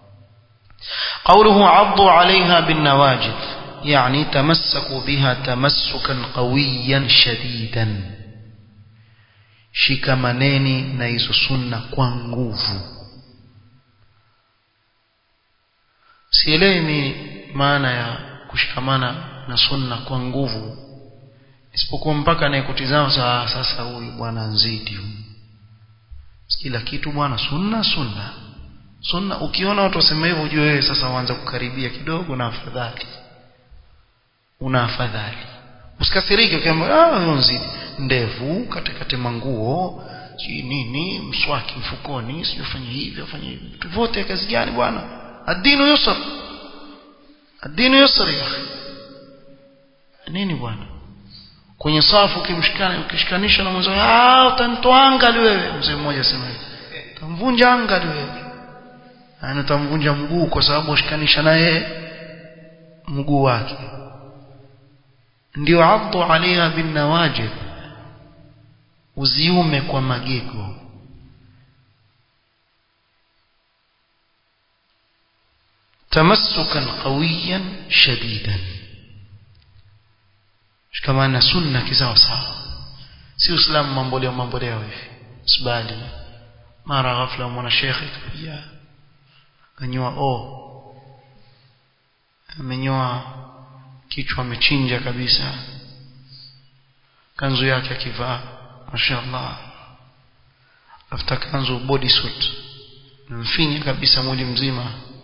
قوله عضوا عليها بالنواجذ يعني تمسكوا بها تمسكا قويا شديدا, shikamaneni na hizo sunna kwa nguvu. Sielewi maana ya kushikamana na sunna kwa nguvu, isipokuwa mpaka anayekutizama sasa huyu bwana nzidi huyu, kila kitu bwana sunna sunna sunna. Ukiona watu wasema hivyo ujue wewe sasa waanza kukaribia kidogo na afadhali, una afadhali. Usikasirike ukiambiwa nzidi ndevu, katikati manguo, si nini, mswaki mfukoni, si ufanye hivi ufanye hivi, vitu vyote kazi gani bwana? Ad-dinu yusr, ad-dinu yusr ya akhi. Nini bwana? kwenye safu ukishikanisha na mwanzo utanitoanga wewe. Mzee mmoja asema utamvunja anga wewe, na utamvunja mguu kwa sababu ushikanisha naye mguu wake. Ndio addu alaiha bin nawajib, uziume kwa magego. tamassukan qawiyan shadidan, shikamana sunna kisawa sawa, si Uislamu mambo leo hivi sibali. Mara ghafla mwana shekhi pia kanyoa amenyoa kichwa, amechinja kabisa, kanzu yake akivaa mashaallah, after kanzu body suit mfinyi kabisa mwili mzima.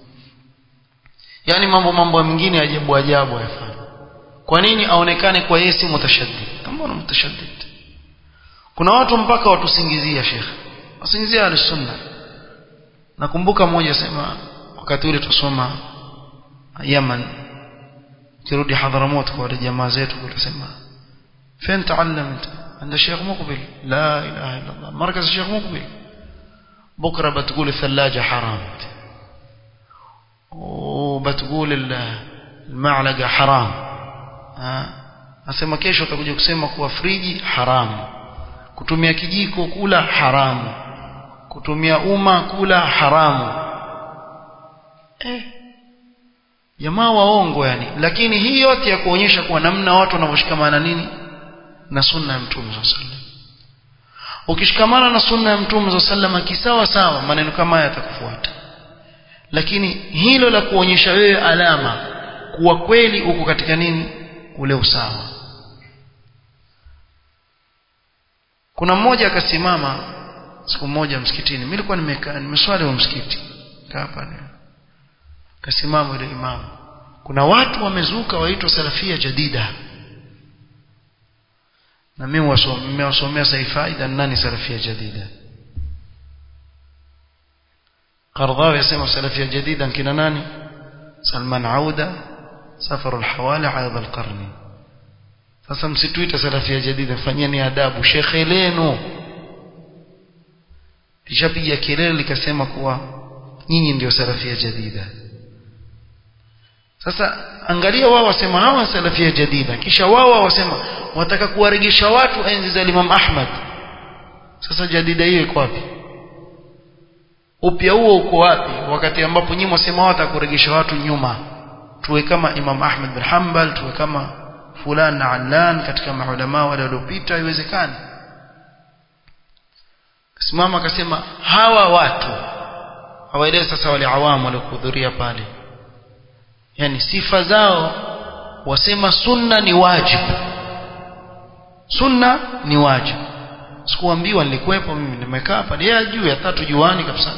Yani mambo mengine ajabu yafanya. Kwa nini aonekane kwa yeye si mutashaddid? Mbona mutashaddid? Kuna watu mpaka watusingizia Sheikh, wasingizia al-sunna. Nakumbuka mmoja sema wakati ule tusoma Yaman, kirudi Hadhramut kwa wale jamaa zetu, kutasema فين تعلمت عند الشيخ مقبل؟ لا اله الا الله. مركز الشيخ مقبل. بكره بتقول الثلاجه حرام، وبتقول المعلقه حرام. asema kesho utakuja kusema kuwa friji haramu, kutumia kijiko kula haramu, kutumia kula haramu. Jamaa waongo yani. Lakini hii yote ya kuonyesha kuwa namna watu wanavyoshikamana nini na sunna ya Mtume sallallahu alaihi wasallam. Ukishikamana na sunna ya Mtume sallallahu alaihi wasallam kisawa sawa, maneno kama haya yatakufuata. Lakini hilo la kuonyesha wewe alama kuwa kweli uko katika nini ule usawa. Kuna mmoja akasimama siku moja msikitini, mimi nilikuwa nimekaa nimeswali wa msikiti hapa leo. Kasimama yule imamu, kuna watu wamezuka waitwa salafia jadida, na mimi nimewasomea saifaida nani salafia jadida. Qardhawi yasema salafia jadida kina nani? Salman Auda, Safar al-Hawali, Aidh al-Qarni. Sasa msituite salafia jadida, fanyeni adabu. Shekhe lenu kishapiga kelele likasema kuwa nyinyi ndio salafia jadida. Sasa angalia, wao wasema hawa salafia jadida, kisha wao wasema wataka kuwarejesha watu enzi za Imam Ahmad. Sasa jadida hiyo iko wapi? Upya huo uko wapi wakati ambapo nyinyi wasema watakurejesha watu nyuma, tuwe kama Imam Ahmad bin Hanbal, tuwe kama fulani na allan katika maulama wale waliopita? Haiwezekani. Simama akasema hawa watu hawaeleza. Sasa wale awamu waliohudhuria pale, yani sifa zao, wasema sunna ni wajibu, sunna ni wajibu. Sikuambiwa, nilikuwepo mimi, nimekaa hapa yeye juu ya 3 juani kabisa.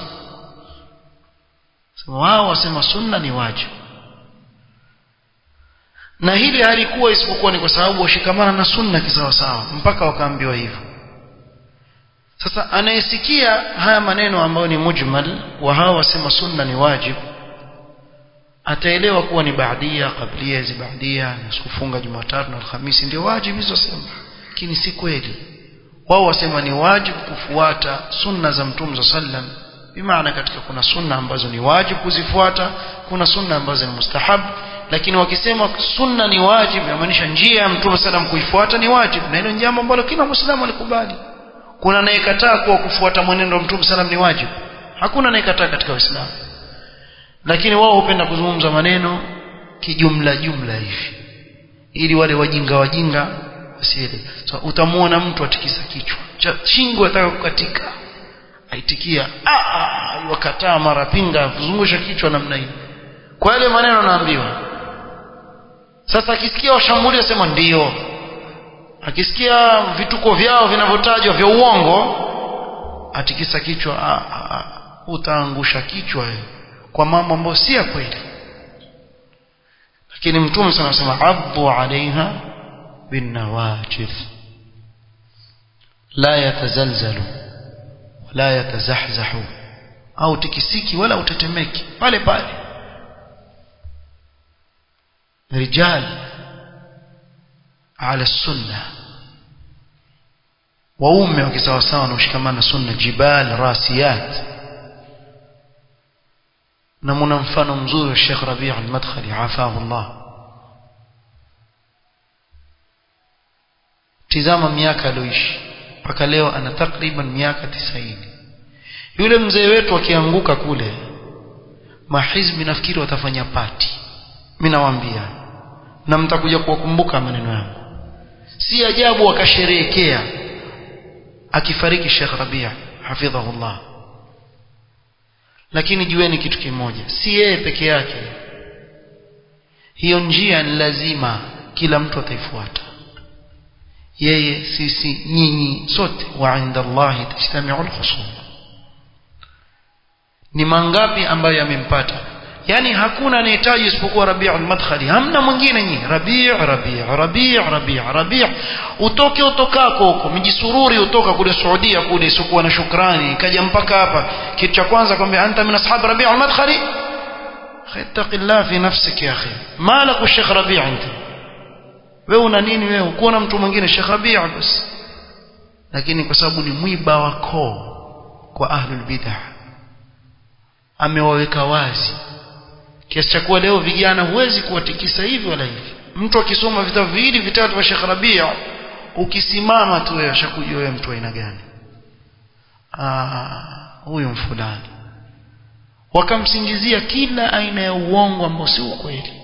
Sema wao wasema sunna ni wajibu, na hili halikuwa isipokuwa ni kwa sababu washikamana na sunna kisawa sawa, mpaka wakaambiwa hivyo. Sasa anayesikia haya maneno ambayo ni mujmal wa hawa wasema sunna ni wajibu, ataelewa kuwa ni baadia, qablia, hizi baadia na kufunga Jumatatu na Alhamisi ndio wajibu hizo sema. Lakini si kweli. Wao wasema ni wajibu kufuata sunna za Mtume sallam. Bimaana katika kuna sunna ambazo ni wajibu kuzifuata, kuna sunna ambazo ni mustahab. Lakini wakisema sunna ni wajibu, yamaanisha njia ya Mtume sallam kuifuata ni wajibu, na hilo ni jambo ambalo kila Muislamu alikubali. Kuna anayekataa kuwa kufuata mwenendo wa Mtume sallam ni wajibu? Hakuna anayekataa katika Uislamu. Lakini wao hupenda kuzungumza maneno kijumla jumla hivi, ili wale wajinga wasiele. So utamuona mtu atikisa kichwa, shingo ataka kukatika, aitikia wakataa, mara pinga, kuzungusha kichwa namna hii kwa yale maneno naambiwa. Sasa akisikia washambulia sema ndio, akisikia vituko vyao vinavyotajwa vya uongo atikisa kichwa. Utaangusha kichwa kwa mambo ambayo si ya kweli. Lakini Mtume sana anasema addu alaiha bin nawajid, la yatazalzalu wala yatazahzahu, au tikisiki wala utetemeki, pale pale. Rijal ala sunna, waume wakisawasawa na ushikamana sunna jibal rasiyat. na muna mfano mzuri wa Sheikh Rabi' al-Madkhali afahu Allah. tizama miaka aliyoishi mpaka leo ana takriban miaka 90. yule mzee wetu akianguka kule mahizbi nafikiri watafanya party. mimi nawaambia na mtakuja kuwakumbuka maneno yangu. si ajabu wakasherehekea akifariki Sheikh Rabi' hafidhahullah. lakini jueni kitu kimoja, si yeye peke yake, hiyo njia ni lazima kila mtu ataifuata. yeye, sisi, nyinyi sote, wa inda Allahi tajtami'ul khusum. ni mangapi ambayo yamempata? yani hakuna anayehitaji isipokuwa Rabi' al-Madkhali, hamna mwingine. nyinyi Rabi' utoke utokako huko mjisururi, utoka kule Saudia kule sikuwa na shukrani, kaja mpaka hapa, kitu cha kwanza kwambia anta min ashab Rabi' al-Madkhali, khattaqillah fi nafsik ya akhi, malak Sheikh Rabi' anta, wewe una nini wewe kuona mtu mwingine Sheikh Rabi' basi? lakini kwa sababu ni mwiba wako kwa ahlul bid'ah amewaweka wazi kiasi cha kuwa leo vijana huwezi kuwatikisa hivi wala hivi. mtu akisoma vitabu viwili vitatu vya Sheikh Rabi' ukisimama tu wewe ashakujua wewe mtu aina gani. Huyo mfulani, wakamsingizia kila aina ya uongo ambao si ukweli,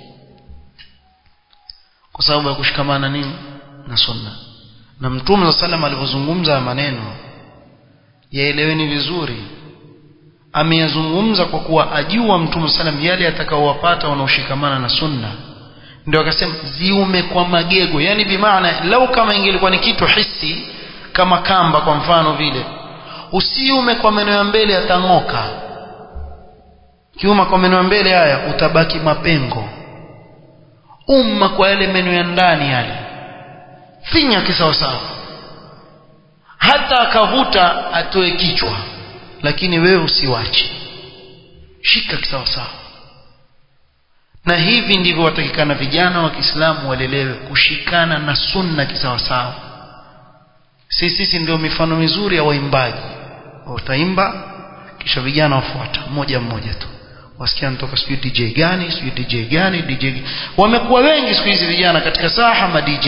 kwa sababu ya kushikamana nini na sunna. na Mtume صلى الله عليه وسلم alipozungumza maneno yaeleweni vizuri, ameyazungumza kwa kuwa ajua Mtume sallam yale atakaowapata wanaoshikamana na sunna. ndio akasema ziume kwa magego, yani bimaana lau kama ingelikuwa ni kitu hisi kama kamba kwa mfano vile, usiume kwa meno ya mbele yatangoka. kiuma kwa meno ya mbele haya utabaki mapengo. umma kwa yale meno ya ndani yale, finya kisawa sawa, hata akavuta atoe kichwa, lakini wewe usiwache, shika kisawa sawa. na hivi ndivyo watakikana vijana wa Kiislamu walelewe, kushikana na sunna kisawa sawa. sisi ndio mifano mizuri ya waimbaji, wataimba kisha vijana wafuata mmoja mmoja tu, wasikia nitoka sijui DJ gani. wamekuwa wengi siku hizi vijana katika saha ma DJ.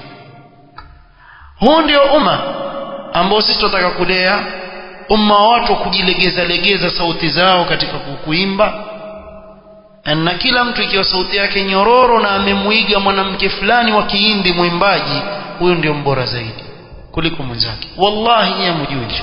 huu ndio umma ambao sisi tunataka kulea, umma wa watu kujilegeza sauti zao katika kuimba. na kila mtu ikiwa sauti yake nyororo na amemuiga mwanamke fulani wa Kihindi mwimbaji, huyo ndio mbora zaidi kuliko mwenzake. wallahi nyinyi mjui.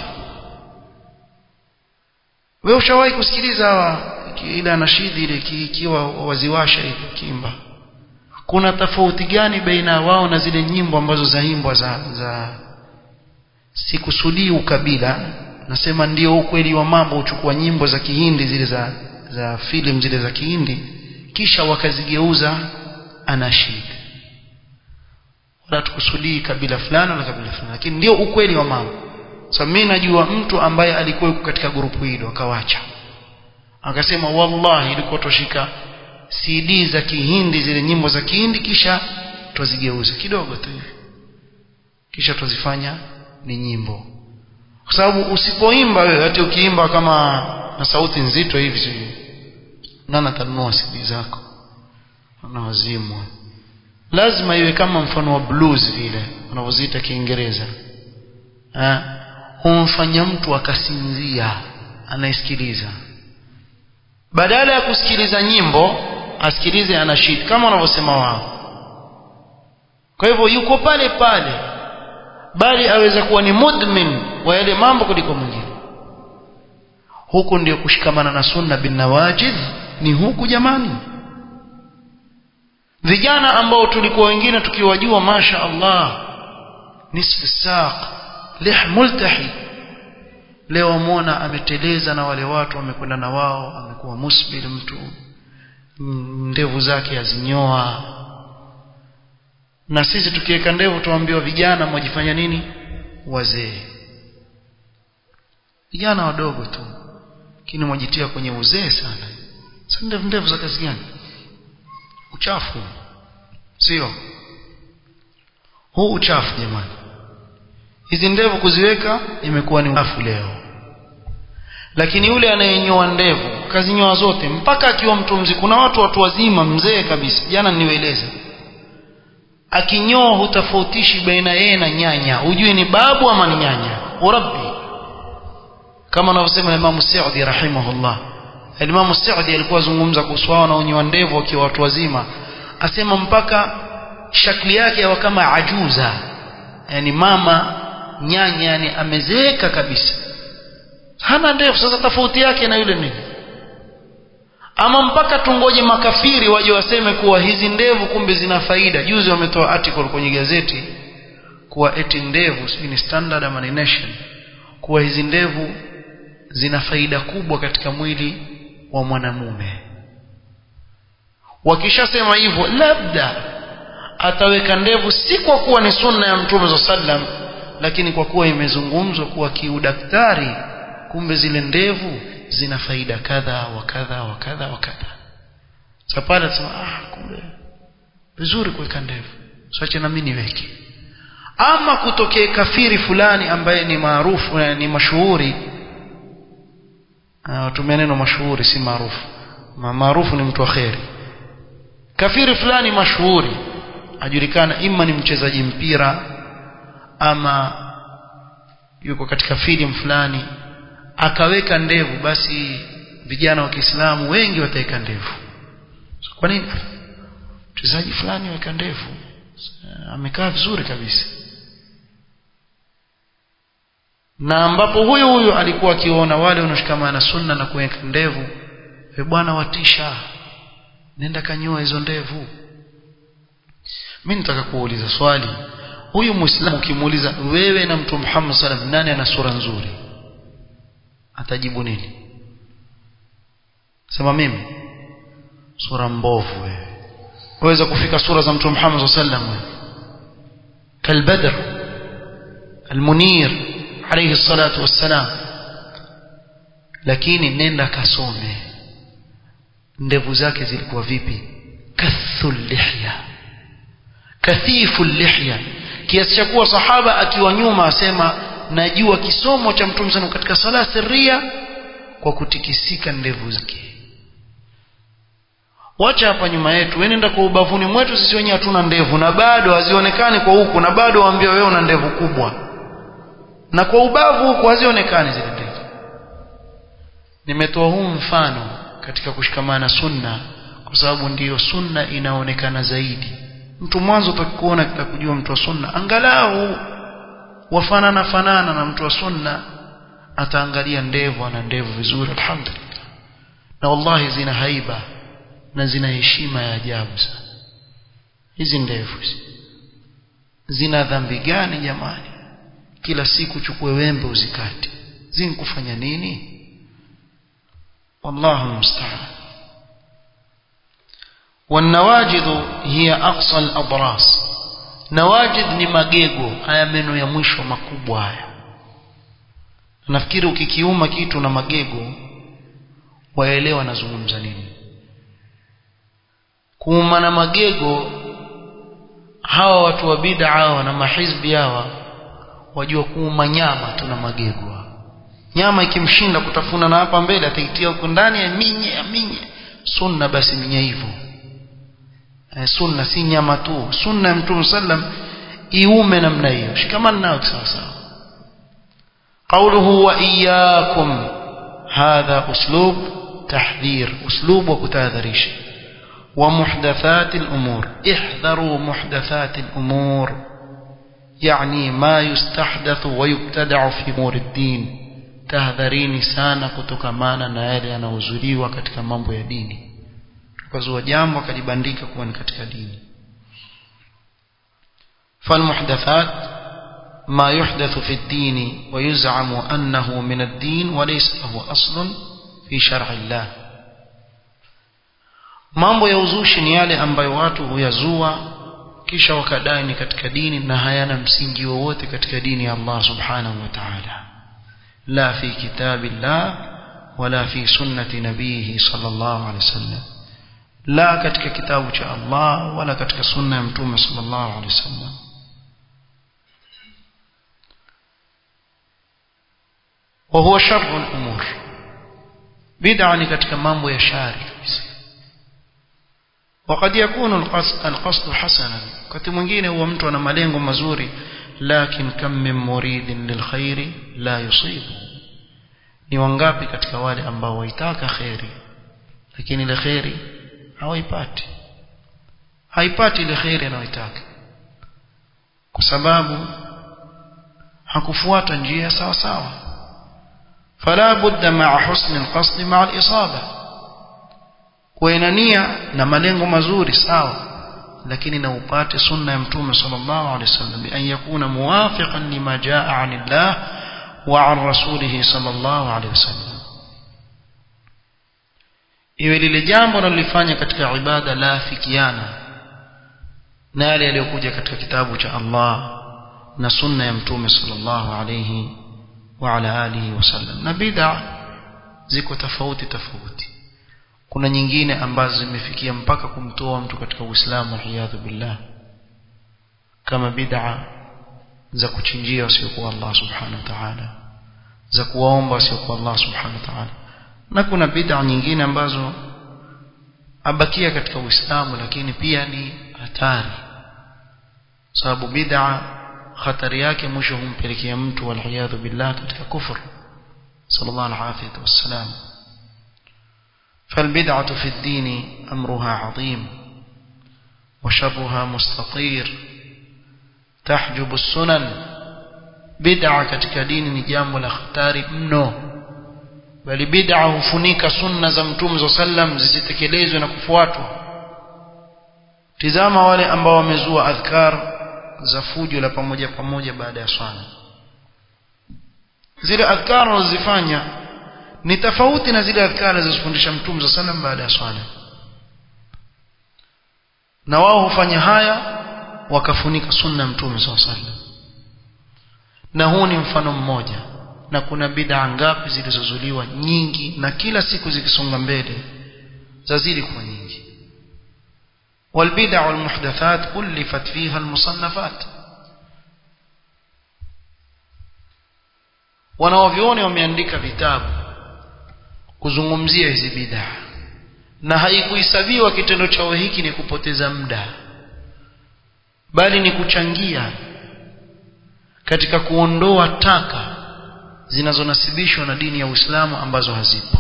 wewe ushawahi kusikiliza ile anashidi ile ikiwa waziwasha ile kiimba? kuna tofauti gani baina wao na zile nyimbo ambazo zaimbwa za sikusudii ukabila, nasema ndio ukweli wa mambo. uchukua nyimbo za Kihindi zile za film zile za Kihindi, kisha wakazigeuza anashid. wala tukusudii kabila fulani na kabila fulani, lakini ndio ukweli wa mambo. sasa mimi najua mtu ambaye alikuwa katika grupu hilo akawacha, akasema wallahi ilikuwa toshika CD za Kihindi, zile nyimbo za Kihindi, kisha tuzigeuza kidogo tu hivi, kisha tuzifanya ni nyimbo. kwa sababu usipoimba wewe, hata ukiimba kama na sauti nzito hivi, sio nani atanunua CD zako? na wazimu. lazima iwe kama mfano wa blues vile wanavyoziita Kiingereza. humfanya mtu akasinzia anaisikiliza, badala ya kusikiliza nyimbo asikilize anashid kama wanavyosema wao. kwa hivyo yuko pale pale, bali aweza kuwa ni mudmin wa yale mambo kuliko mwingine. huku ndio kushikamana na sunna bin nawajid, ni huku jamani. vijana ambao tulikuwa wengine tukiwajua masha Allah nisfu saq lih multahi, leo muona ameteleza na wale watu, wamekwenda na wao, amekuwa musbil, mtu ndevu zake azinyoa. na sisi tukiweka ndevu tuambiwa vijana mwajifanya nini? wazee. vijana wadogo tu, lakini mwajitia kwenye uzee sana. sasa ndevu za kazi gani? uchafu, sio huu uchafu jamani. hizi ndevu kuziweka imekuwa ni uchafu leo. Lakini yule anayenyoa ndevu kazinyoa zote mpaka akiwa mtu mzee. Kuna watu wazima mzee kabisa, jana niwaeleza, akinyoa hutafautishi baina yeye na nyanya, hujui ni babu ama ni nyanya. Rabbi, kama anavyosema Imam Saudi rahimahullah. Imam Saudi alikuwa azungumza kuhusu wao na unyoa ndevu wakiwa watu wazima, asema mpaka shakli yake yawa kama ajuza, yani mama nyanya, yani amezeeka kabisa, hana ndevu. Sasa tofauti yake na yule nini? Ama mpaka tungoje makafiri waje waseme kuwa hizi ndevu kumbe zina faida. Juzi wametoa article kwenye gazeti kuwa eti ndevu, si ni Standard ama ni Nation, kuwa hizi ndevu zina faida kubwa katika mwili wa mwanamume. Wakishasema hivyo, labda ataweka ndevu si kwa kuwa ni sunna ya Mtume sallam, lakini kwa kuwa imezungumzwa kuwa kiudaktari kumbe zile ndevu zina faida kadha wa kadha wa kadha wa kadha. Sapala sema kumbe vizuri kuweka ndevu, sache na mimi niweke. Ama kutokea kafiri fulani ambaye ni maarufu na ni mashuhuri, tumia neno mashuhuri si maarufu, maarufu ni mtu wa khairi. Kafiri fulani mashuhuri ajulikana, ima ni mchezaji mpira ama yuko katika filamu fulani, akaweka ndevu, basi vijana wa Kiislamu wengi wataweka ndevu. Kwa nini? Mchezaji fulani weka ndevu, amekaa vizuri kabisa. Na ambapo huyu alikuwa akiona wale wanaoshikamana na sunna na kuweka ndevu, bwana watisha, nenda kanyoa hizo ndevu. Mimi nataka kuuliza swali, huyu Muislamu ukimuuliza wewe na Mtume Muhammad sallallahu alaihi wasallam nani ana sura nzuri, atajibu nini? Sema mimi sura mbovu. Wewe waweza kufika sura za Mtume Muhammad sallallahu alaihi wasallam kalbadr almunir alayhi salatu wassalam. Lakini nenda kasome ndevu zake zilikuwa vipi. Kathul lihya, kathiful lihya, kiasi cha kuwa sahaba akiwa nyuma asema najua kisomo cha Mtume sana katika sala sirria kwa kutikisika ndevu zake. Wacha hapa nyuma yetu, wewe nenda kwa ubavuni mwetu, sisi wenyewe hatuna ndevu na bado hazionekani kwa huku, na bado waambia wewe una ndevu kubwa, na kwa ubavu huku hazionekani zile ndevu. Nimetoa huu mfano katika kushikamana sunna kwa sababu ndiyo sunna inaonekana zaidi. Mtu mwanzo utakuona kitakujua mtu wa sunna, angalau wafanana na mtu wa sunna, ataangalia ndevu, ana ndevu vizuri alhamdulillah, na wallahi zina haiba na zina heshima ya ajabu sana. Hizi ndevu zina dhambi gani jamani? Kila siku chukue wembe uzikate, zini kufanya nini? wallahu musta'an. والنواجذ هي أقصى الأضراس. nawajid ni magego, haya meno ya mwisho makubwa haya. Nafikiri ukikiuma kitu na magego waelewa nazungumza nini. Kuuma na magego, hawa watu wa bid'a na mahizbi hawa wajua kuuma nyama tuna magego. Nyama ikimshinda kutafuna na hapa mbele ataitia huko ndani ya minye. Sunna basi minye hivyo. Sunna si nyama tu, sunna ya Mtume sallam iume namna hiyo. Shikamana nao sawa sawa. Qawluhu wa iyyakum, hadha uslub tahdhir, uslub wa kutahadharisha. Wa muhdathatil umur, ihdharu muhdathatil umur, yani ma yustahdathu wa yubtada'u fi umur ad-din. Tahadharini sana kutokamana na yale yanayozuliwa katika mambo ya dini, tukazua jambo akajibandika kuwa ni katika dini. فالمحدثات ما يحدث في الدين ويزعم أنه من الدين وليس له أصل في شرع الله. mambo ya uzushi ni yale ambayo watu huyazua kisha wakadai ni katika dini na hayana msingi wowote katika dini ya Allah subhanahu wa ta'ala. la fi kitabillah wala fi sunnati nabiyhi sallallahu alayhi wasallam, la katika kitabu cha Allah wala katika sunna ya Mtume sallallahu alayhi wasallam. wa huwa sharru al-umur bid'a ni katika mambo ya shari kabisa وقد يكون القصد حسنا wakati mwingine huwa mtu ana malengo mazuri lakini kam min muridin lilkhair la yusibu ni wangapi katika wale ambao waitaka khairi lakini ile khairi haipati ile khairi anayoitaka kwa sababu hakufuata njia sawa sawa fala budda ma'a husn alqasd ma'a alisaba kuenania na malengo mazuri sawa lakini na upate sunna ya mtume sallallahu alaihi wasallam an yakuna muwafiqan lima jaa 'anillah wa 'an rasulih sallallahu alaihi wasallam iwe lile jambo nalifanya katika ibada la fikiana na yale yaliyokuja katika kitabu cha Allah na sunna ya mtume sallallahu alayhi wa ala alihi wasallam na bid'a ziko tofauti kuna nyingine ambazo zimefikia mpaka kumtoa mtu katika Uislamu riyadhu billah kama bid'a za kuchinjia wasiokuwa Allah subhanahu wa ta'ala za kuwaomba wasiokuwa Allah subhanahu wa ta'ala na kuna bid'a nyingine ambazo abakia katika Uislamu lakini pia ni hatari sababu bid'a hatari yake mwisho humpelekea mtu waliyadhu billah katika kufur sallallahu alayhi wasallam فالبدعة في الدين أمرها عظيم وشرها مستطير تحجب السنن بدعة katika dini ni jambo la hatari mno bali bid'a hufunika sunna za mtume sallam zisitekelezwe na kufuatwa tizama wale ambao wamezua adhkar za fujo la pamoja baada ya swala zile adhkar wanazifanya ni tofauti na zile adhkar zilizofundisha mtume sallam baada ya swala na wao hufanya haya wakafunika sunna mtume sallam na huu ni mfano mmoja na kuna bid'a ngapi zilizozuliwa nyingi na kila siku zikisonga mbele zazidi kuwa nyingi والبدع والمحدثات ألفت فيها المصنفات wanaovioni wameandika vitabu kuzungumzia hizi bid'a na haikuhesabiwa kitendo chao hiki ni kupoteza muda bali ni kuchangia katika kuondoa taka zinazonasibishwa na dini ya Uislamu ambazo hazipo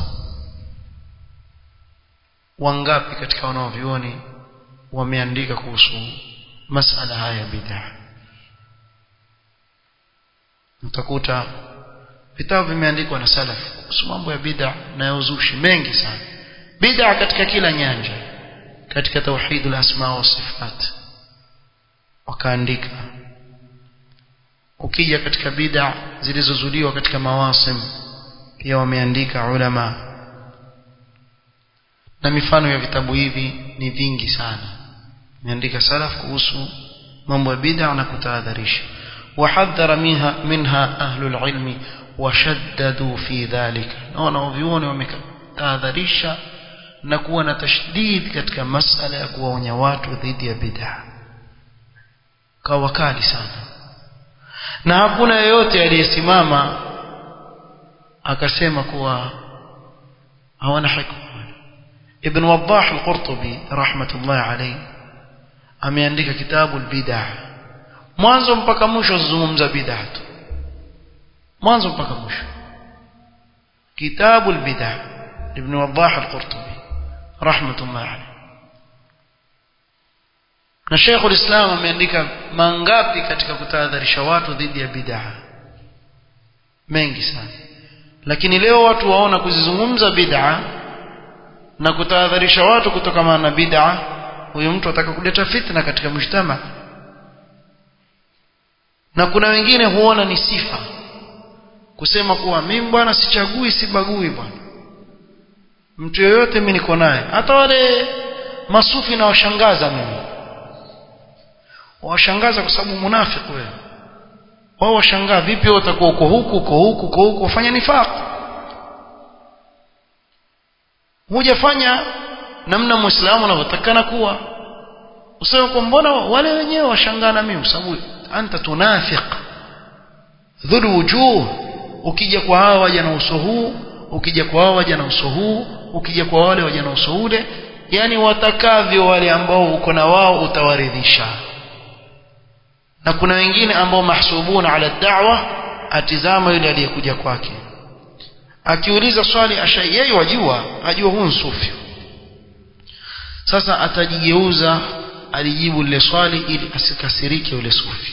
wangapi katika wanaovioni wameandika kuhusu masala haya bid'a utakuta vitabu vimeandikwa na salaf kuhusu mambo ya bid'a na ya uzushi mengi sana bid'a katika kila nyanja katika tauhidul asma wa sifat wakaandika ukija katika bid'a zilizozuliwa katika mawasim pia wameandika ulama na mifano ya vitabu hivi ni vingi sana ameandika salaf kuhusu mambo ya bid'a na kutahadharisha wahadhara minha ahlul ilmi washaddadu fi dhalika na wanaoviona wametahadharisha na kuwa na tashdid katika masala ya kuwaonya watu dhidi ya bid'a kwa wakali sana na hakuna yeyote aliyesimama akasema kuwa hawana hikma ibn Waddah al-Qurtubi rahmatullah alayhi ameandika kitabu al-bid'ah mwanzo mpaka mwisho zungumza bid'ah tu mwanzo mpaka mwisho kitabu al-bid'ah ibn Waddah al-Qurtubi rahmatullah alayhi na Sheikh al-Islam ameandika mangapi katika kutahadharisha watu dhidi ya bid'ah mengi sana lakini leo watu waona kuzizungumza bid'ah na kutahadharisha watu kutokana na bid'a huyo mtu ataka kuleta fitna katika mujtama na kuna wengine huona ni sifa kusema kuwa mimi bwana sichagui sibagui bwana mtu yoyote mimi niko naye hata wale masufi na washangaza mimi washangaza kwa sababu munafiki wewe wao washangaa vipi wewe utakuwa uko huku ufanya nifaq hujafanya namna muislamu anavyotakana kuwa useme kwa mbona wale wenyewe washangana mimi sababu anta tunafiq dhul wujuh ukija kwa hawa waja na uso huu, ukija kwa hawa waja na uso huu, ukija kwa wale waja na uso ule, yani watakavyo wale ambao uko na wao utawaridhisha. Na kuna wengine ambao mahsubuna ala da'wa, atizama yule aliyekuja kwake, akiuliza swali yeye wajua huyu sufi. Sasa atajigeuza alijibu lile swali ili asikasirike yule sufi.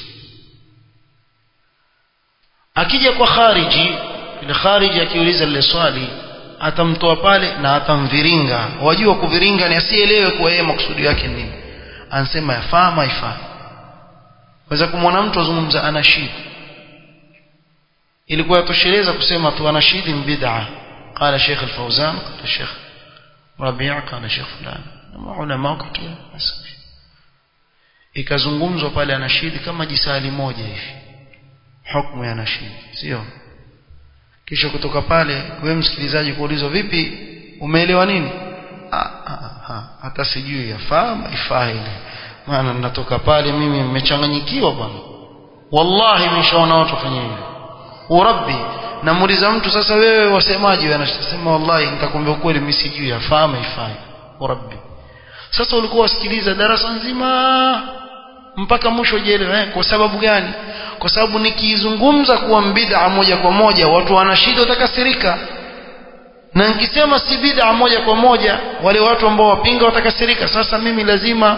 Akija kwa khariji, ile khariji akiuliza lile swali atamtoa pale na atamviringa. Wajua kuviringa ni asielewe kwa yeye maksudi yake nini, anasema yafaa haifai. Waweza kumwona mtu azungumza anashid, ilikuwa yatosheleza kusema tu anashid ni bid'a. Qala Sheikh Al-Fawzan, qala Sheikh Rabi', qala Sheikh fulani, na ulama wakati asfi ikazungumzwa pale anashid kama jisali moja hivi, hukumu ya nashid, sio? Kisha kutoka pale wewe msikilizaji kuulizwa, vipi umeelewa nini? Hata sijui yafaa haifai, maana natoka pale mimi nimechanganyikiwa bwana, wallahi nimeshaona watu wafanya hivyo. Rabbi, namuuliza mtu sasa, wewe wasemaje? Wewe anasema wallahi nitakwambia ukweli mimi sijui yafaa haifai. Rabbi, sasa ulikuwa usikiliza darasa nzima mpaka mwisho ujielewe. Kwa sababu gani? Kwa sababu nikizungumza kuwa bid'a moja kwa moja watu wana shida, utakasirika, na nikisema si bid'a moja kwa moja wale watu ambao wapinga watakasirika. Sasa mimi lazima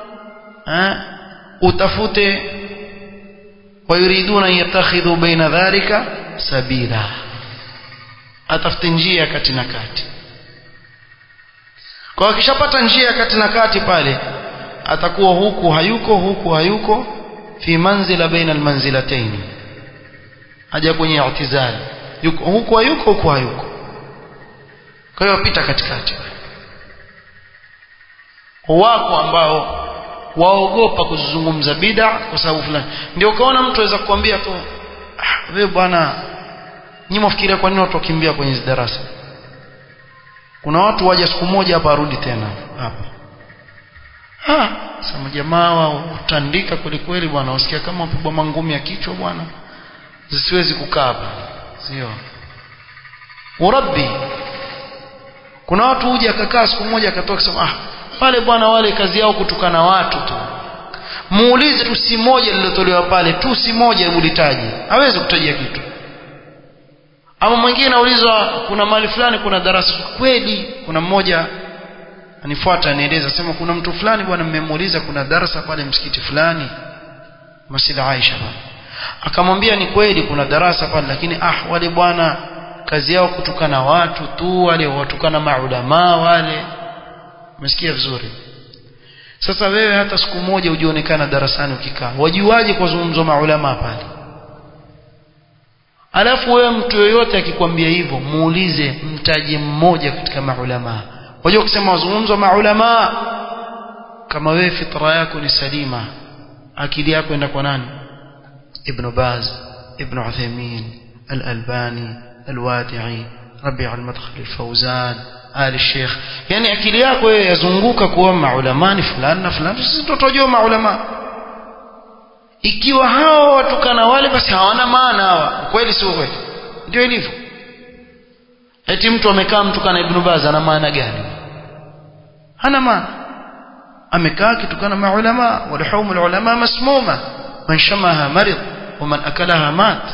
utafute, wayuriduna yatakhidhu baina dhalika sabila, atafute njia kati na kati. Kwa akishapata njia kati na kati pale, atakuwa huku hayuko fi manzila baina almanzilatayn, haja kwenye i'tizal, yuko huku hayuko. Kwa hiyo pita katikati. Wako ambao waogopa kuzungumza bid'a kwa sababu fulani, ndio ukaona mtu aweza kukwambia tu, wewe bwana, nyinyi mfikiria kwa nini watu wakimbia kwenye darasa? Kuna watu waje siku moja hapa arudi tena hapa. Sema jamaa wao utandika kweli kweli bwana, usikia kama mpigwa mangumi ya kichwa bwana, zisiwezi kukaa hapa, sio? Rabbi, kuna watu huja akakaa siku moja akatoka kusema pale bwana, wale kazi yao kutukana watu tu. Muulize tu si moja lilotolewa pale, tu si moja ulitaje, hawezi kutajia kitu. Ama mwingine anaulizwa kuna mahali fulani kuna darasa, kweli kuna mmoja anifuata anieleza, sema kuna mtu fulani bwana mmemuuliza kuna darasa pale msikiti fulani Masjid Aisha bwana. Akamwambia ni kweli kuna darasa pale, lakini wale bwana kazi yao kutukana watu tu, wale watukana maulama wale. Umesikia vizuri? Sasa wewe hata siku moja ujionekana darasani ukikaa, wajuaje kwa zungumzo maulama pale? Alafu wewe mtu yoyote akikwambia hivyo, muulize mtaje mmoja katika maulama. Wajua kusema wazungumzo maulama, kama wewe fitra yako ni salima, akili yako enda kwa nani? Ibn Baz, Ibn Uthaymeen, Al-Albani, Al-Wadi'i, Rabi' al-Madkhali, Al-Fawzan, Al-Sheikh. Yani akili yako wewe yazunguka kwa maulama ni fulani na fulani. Sisi tutojua maulama. Ikiwa hao watukana wale basi hawana maana hawa. Kweli sio kweli? Ndio ilivyo. Eti mtu amekaa mtukana Ibn Baz ana maana gani? Hana maana. Amekaa kitukana maulama, walhumul ulama masmuma, man shamaha marid wa man akalaha mat.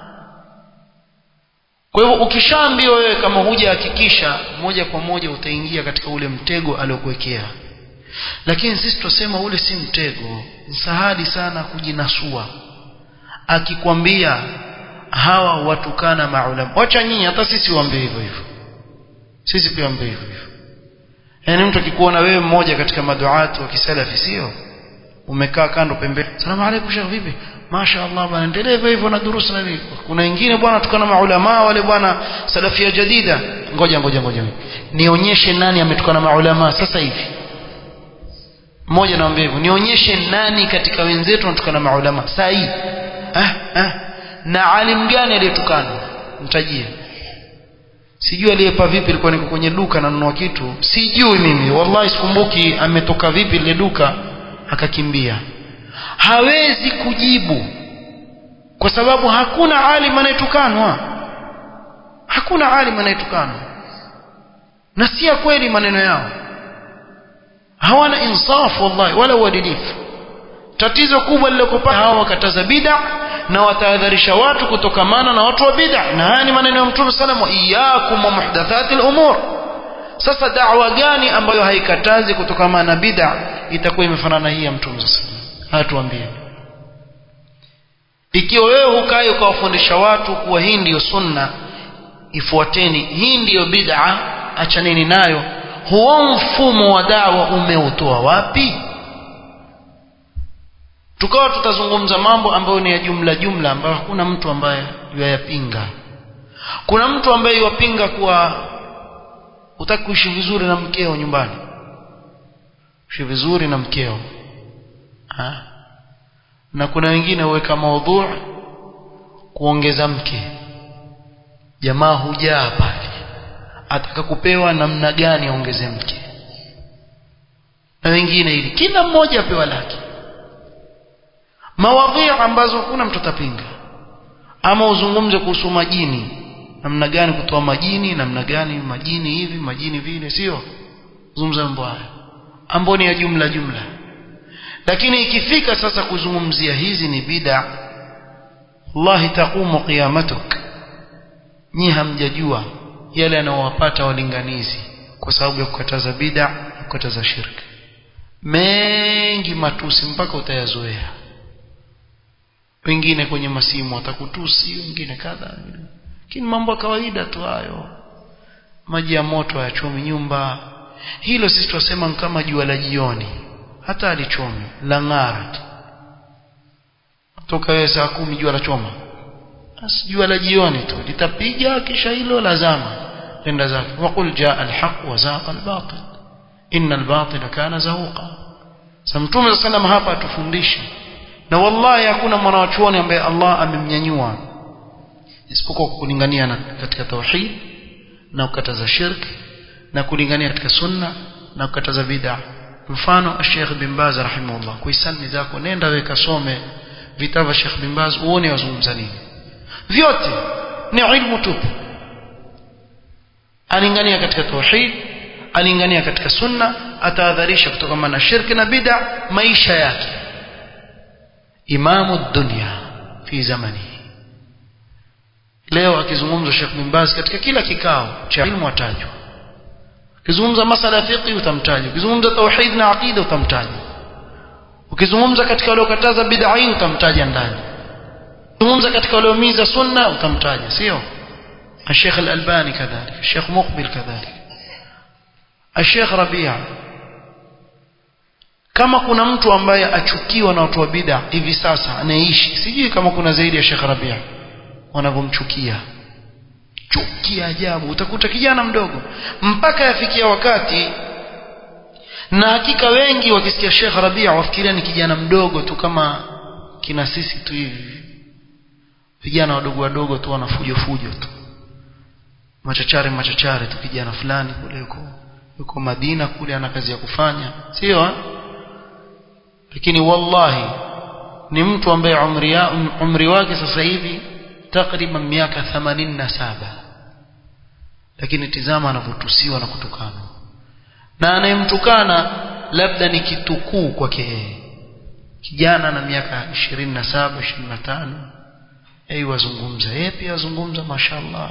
Kwa hivyo ukishaambiwa wewe kama hujahakikisha, moja kwa moja utaingia katika ule mtego aliokuwekea. Lakini sisi tusema ule si mtego, ni sahali sana kujinasua. Akikwambia hawa watukana maulama, wacha nyinyi hata sisi waambie hivyo hivyo. Sisi pia waambie hivyo hivyo. Yaani mtu akikuona wewe mmoja katika maduati wa kisalafi, sio? Umekaa kando pembeni, salamu alaykum sheikh, vipi? Mashaallah bwana, endelee hivyo na durusa na nini. Kuna wengine bwana tukana maulama wale bwana salafia jadida. Ngoja nionyeshe nani ametukana maulama sasa hivi. Mmoja naambia hivyo, nionyeshe nani katika wenzetu anatukana maulama sasa hivi. Na alim gani aliyetukana? Mtajie. Sijui aliyepa vipi, ilikuwa niko kwenye duka nanunua kitu, sijui mimi wallahi sikumbuki ametoka vipi ile duka akakimbia. Hawezi kujibu kwa sababu hakuna alim anayetukanwa. hakuna alim anayetukana na si kweli maneno yao hawana insaf wallahi wala uadilifu tatizo kubwa lililokupata hawa wakataza bid'a na watahadharisha watu kutokamana na watu wa bid'a na haya ni maneno ya Mtume sallallahu alayhi wasallam iyyakum wa muhdathatil umur sasa da'wa gani ambayo haikatazi kutokamana na bid'a itakuwa imefanana hii ya Mtume sallallahu alayhi wasallam hatuambie ikiwa wewe hukai ukawafundisha watu kuwa hii ndiyo sunna ifuateni hii ndiyo bid'a achaneni nayo huo mfumo wa da'wa umeutoa wapi tukawa tutazungumza mambo ambayo ni ya jumla ambayo hakuna mtu ambaye yayapinga kuna mtu ambaye yupinga kuwa utaki kuishi vizuri na mkeo nyumbani kuishi vizuri na mkeo na kuna wengine huweka maudhu kuongeza mke jamaa hujaa pale ataka kupewa namna gani aongeze mke na wengine ili kila mmoja apewa lake mawadhi ambazo kuna mtu tapinga ama uzungumze kuhusu majini namna gani kutoa majini namna gani majini hivi majini vile sio zungumza mambo haya ambayo ni ya jumla lakini ikifika sasa kuzungumzia hizi ni bid'a wallahi taqumu qiyamatuk nyi hamjajua yale yanayowapata walinganizi kwa sababu ya kukataza bid'a na kukataza shirki mengi matusi mpaka utayazoea wengine kwenye masimu watakutusi wengine kadha lakini mambo kawaida tu hayo maji ya moto hayachomi nyumba hilo sisi tunasema kama jua la jioni hata alichomi la ng'ara toka wewe saa 10 jua la choma basi jua la jioni tu litapiga kisha hilo lazama enda zake waqul jaa alhaq wa zaqa albatil inna albatila kana zahuqa Mtume sallam hapa atufundisha na wallahi hakuna mwanachuoni ambaye Allah amemnyanyua isipokuwa kulingania katika tauhid na kukataza shirki na kulingania katika sunna na kukataza bid'a mfano Sheikh bin Baz rahimahullah kuisani zako nenda weka some vitabu vya Sheikh bin Baz uone wazungumza nini vyote ni ilmu tupu alingania katika tauhid alingania katika sunna atahadharisha kutoka na shirki na bid'a maisha yake imamu dunya fi zamani leo akizungumza Sheikh bin Baz katika kila kikao cha ilmu atajwa ukizungumza masala ya fiqh utamtaja ukizungumza tauhid na aqida utamtaja ukizungumza katika wale wakataza bid'a utamtaja ndani ukizungumza katika wale wamiza sunna utamtaja sio Sheikh Al-Albani kadhalika Sheikh Muqbil kadhalika Sheikh Rabi' kama kuna mtu ambaye achukiwa na watu wa bid'a hivi sasa anaishi sijui kama kuna zaidi ya Sheikh Rabi' wanavomchukia chuki ajabu utakuta kijana mdogo mpaka yafikia wakati na hakika wengi wakisikia Sheikh Rabi' wafikiria ni kijana mdogo tu kama kina sisi tu hivi vijana wadogo tu wanafujo tu machachare tu kijana fulani kule yuko Madina kule ana kazi ya kufanya sio lakini wallahi ni mtu ambaye umri wake sasa hivi takriban miaka 87 lakini tizama anavutusiwa na kutukana na anayemtukana labda ni kitukuu kwake yeye kijana na miaka 27 25 wazungumza yeye pia azungumza mashaallah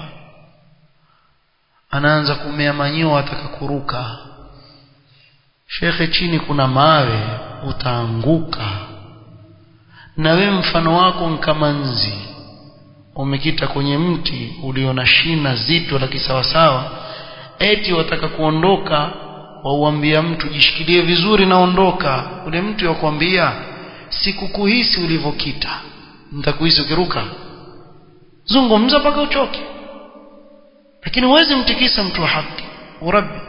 anaanza kumea manyoa ataka kuruka shekhe chini kuna mawe utaanguka na wewe mfano wako kama nzi umekita kwenye mti ulio na shina zito la kisawasawa eti wataka kuondoka wauambia mtu jishikilie vizuri naondoka ule mtu yakwambia sikukuhisi ulivokita nitakuhisi ukiruka zungumza mpaka uchoke lakini huwezi mtikisa mtu wa haki urabbi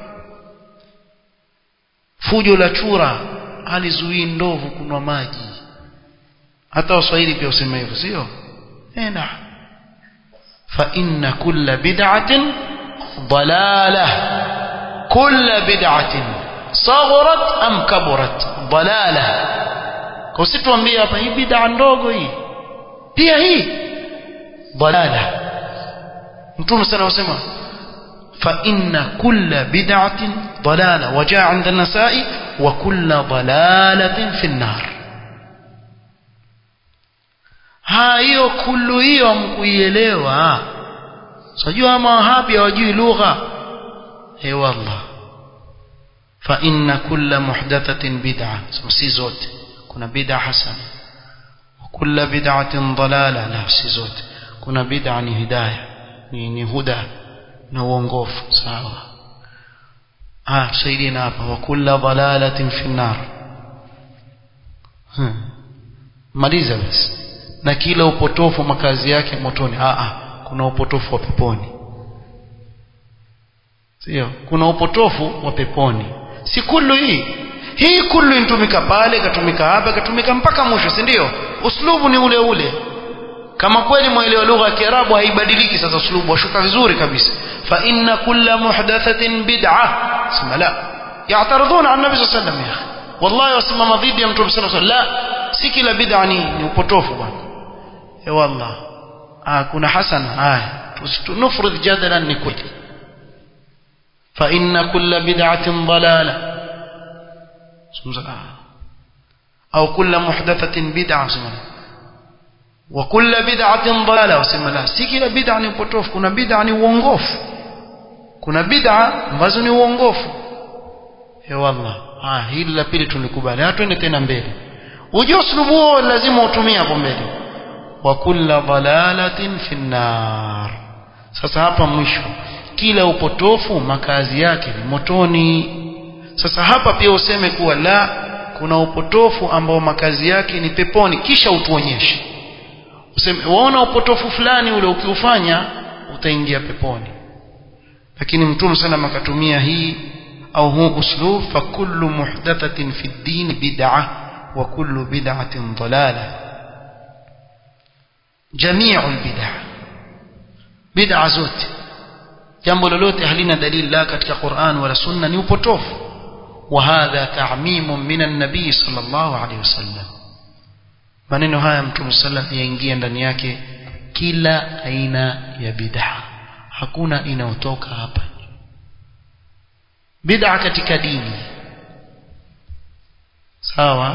fujo la chura halizuii ndovu kunwa maji hata waswahili pia usema hivyo sio na fa inna kulla bid'atin dalalah kulla bid'atin sagharat am kabarat dalalah kwa sisi tuambie hapa hii bid'a ndogo hii pia hii dalalah Mtume sana wasema fa inna kulla bid'atin dalala wa jaa 'inda an-nasa'i wa kulla dalalatin fi an-nar. Hiyo kullu hiyo hamkuielewa. Sijua mawahabi hawajui lugha. Wallah. Fa inna kulla muhdathatin bid'ah. Si zote. Kuna bid'a hasana. Wa kulla bid'atin dalala, la si zote. Kuna bid'a ni hidayah, ni huda na uongofu, sawa. Tusaidina hapa. Wa kulla dalalatin fi an-nar. Maliza basi. Na kila upotofu makazi yake motoni. Kuna upotofu wa peponi. Sio, kuna upotofu wa peponi. Si kullu hii kullu inatumika pale, katumika hapa, katumika mpaka mwisho, si ndio? Uslubu ni ule ule. Kama kweli muelewa lugha ya Kiarabu haibadiliki. Sasa uslubu washuka vizuri kabisa. Fa inna kulla muhdathatin bid'ah. Sema la. Ya'tariduna an Nabii sallallahu alayhi wasallam ya akhi. Wallahi wasimama dhidi ya Mtume sallallahu alayhi wasallam. La, si kila bid'a ni upotofu bwana. Wallah. Kuna hasana. Tunufrid jadalan ni kweli. Fa inna kulla bid'atin dalala. au kulla muhdathatin bid'a wa kulla bid'atin dalala. Wasema la, si kila bid'a ni upotofu. Kuna bid'a ni uongofu, kuna bid'a ambazo ni uongofu. Wallah. Hili la pili tulikubali. Twende tena mbele. Ujue uslubu lazima utumie hapo mbele. Wa kulla dalalatin fi an-nar. Sasa hapa mwisho, kila upotofu makazi yake ni motoni. Sasa hapa pia useme kuwa la, kuna upotofu ambao makazi yake ni peponi, kisha utuonyeshe. Useme waona upotofu fulani ule ukiufanya utaingia peponi. Lakini Mtume sana makatumia hii au huu uslub, fa kullu muhdathatin fi ad-din bid'ah wa kullu bid'atin dalalah. Jami'ul bid'ah, bid'a zote, jambo lolote halina dalili la katika Qur'an wala Sunna ni upotofu. Wa hadha ta'mim min an-nabi sallallahu alayhi wasallam. Maneno haya Mtume sallallahu yaingia ndani yake kila aina ya bid'a, hakuna inayotoka hapa. Bid'a katika dini, sawa,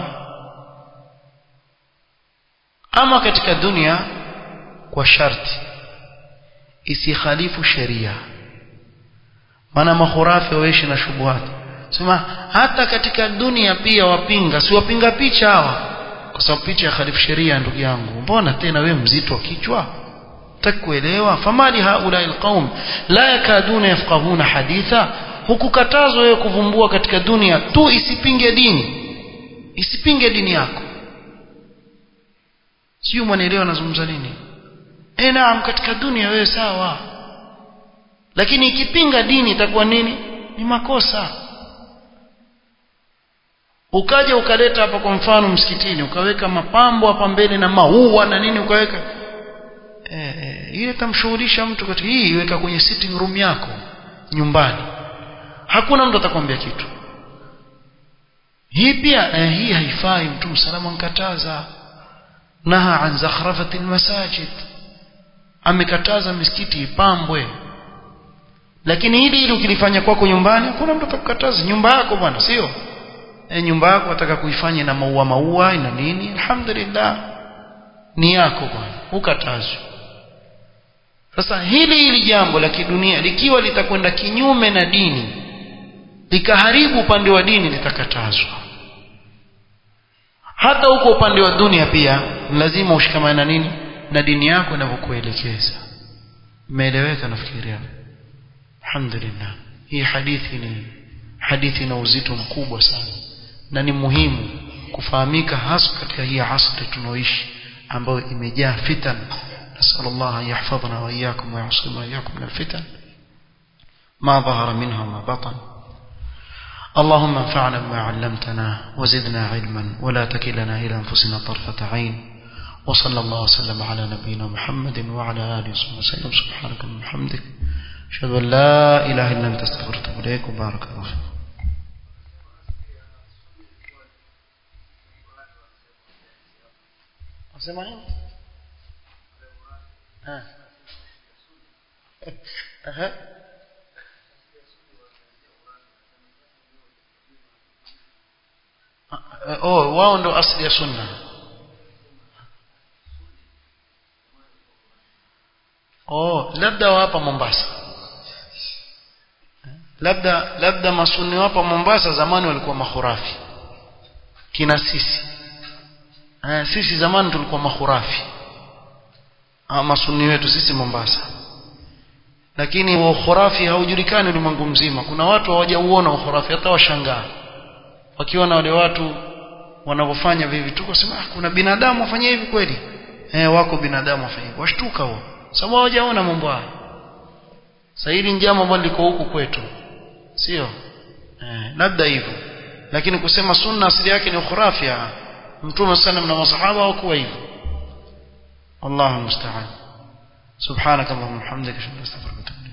ama katika dunia kwa sharti isikhalifu sheria. Maana makhurafi waishi na shubuhat. Sema hata katika dunia pia wapinga, si wapinga picha hawa, kwa sababu picha khalifu sheria. Ndugu yangu, mbona tena wewe mzito wa kichwa? Takuelewa. Famali haula alqaum la yakaduna yafqahuna haditha. Hukukatazwa wewe kuvumbua katika dunia tu, isipinge dini, isipinge dini yako. Sio mwanaelewa nazungumza nini? Naam, katika dunia wewe sawa, lakini ikipinga dini itakuwa nini? Ni makosa. Ukaja ukaleta hapa kwa mfano msikitini, ukaweka mapambo hapa mbele na maua na nini ukaweka, ile tamshughulisha mtu katika hii. Iweka kwenye sitting room yako nyumbani, hakuna mtu atakwambia kitu. Hii pia hii haifai. Mtume sallallahu ankataza, naha an zakhrafati almasajid, amekataza misikiti ipambwe. Lakini hili ukilifanya kwako nyumbani, hakuna mtu atakukataza. Nyumba yako bwana, sio nyumba yako wataka kuifanya na maua na nini, alhamdulillah, ni yako bwana, ukatazwe. Sasa hili jambo la kidunia likiwa litakwenda kinyume na dini, likaharibu upande wa dini, litakatazwa. Hata huko upande wa dunia pia lazima ushikamane na nini? Na dini yako inavyokuelekeza. Umeeleweka nafikiria? Alhamdulillah. Hii hadithi na uzito mkubwa sana, na ni muhimu kufahamika, hasa katika hii asri tunaoishi ambayo imejaa fitan. Nasallallahu an yahfadhana wa iyyakum wa ya'simana wa iyyakum min al-fitan ma dhahara minha ma batan. اللهم انفعنا بما علمتنا وزدنا علما ولا تكلنا إلى أنفسنا طرفة عين. وصلى الله وسلم على نبينا محمد وعلى آله وصحبه وسلم. سبحانك اللهم وبحمدك، أشهد أن لا إله إلا أنت، أستغفرك وأتوب إليك. وبارك الله فيك. wao ndo asili ya sunna. Labda hapa Mombasa, labda masunni hapa Mombasa zamani walikuwa makhurafi kina sisi zamani tulikuwa makhurafi masunni wetu sisi Mombasa, lakini ukhurafi haujulikani ulimwengu mzima. Kuna watu hawajauona ukhurafi, hata washangaa wakiona wale watu wanavyofanya vivi tu, kusema kuna binadamu wafanya hivi kweli. Wako binadamu wafanya hivi, washtuka wao sababu hawajaona mambo haya. Sasa hili ni jambo ambalo liko huku kwetu, sio labda hivyo, lakini kusema sunna asili yake ni ukhurafi, Mtume sallam na masahaba hawakuwa hivyo. Allahu musta'an. Subhanakallahumma wa bihamdika ashhadu an la ilaha illa anta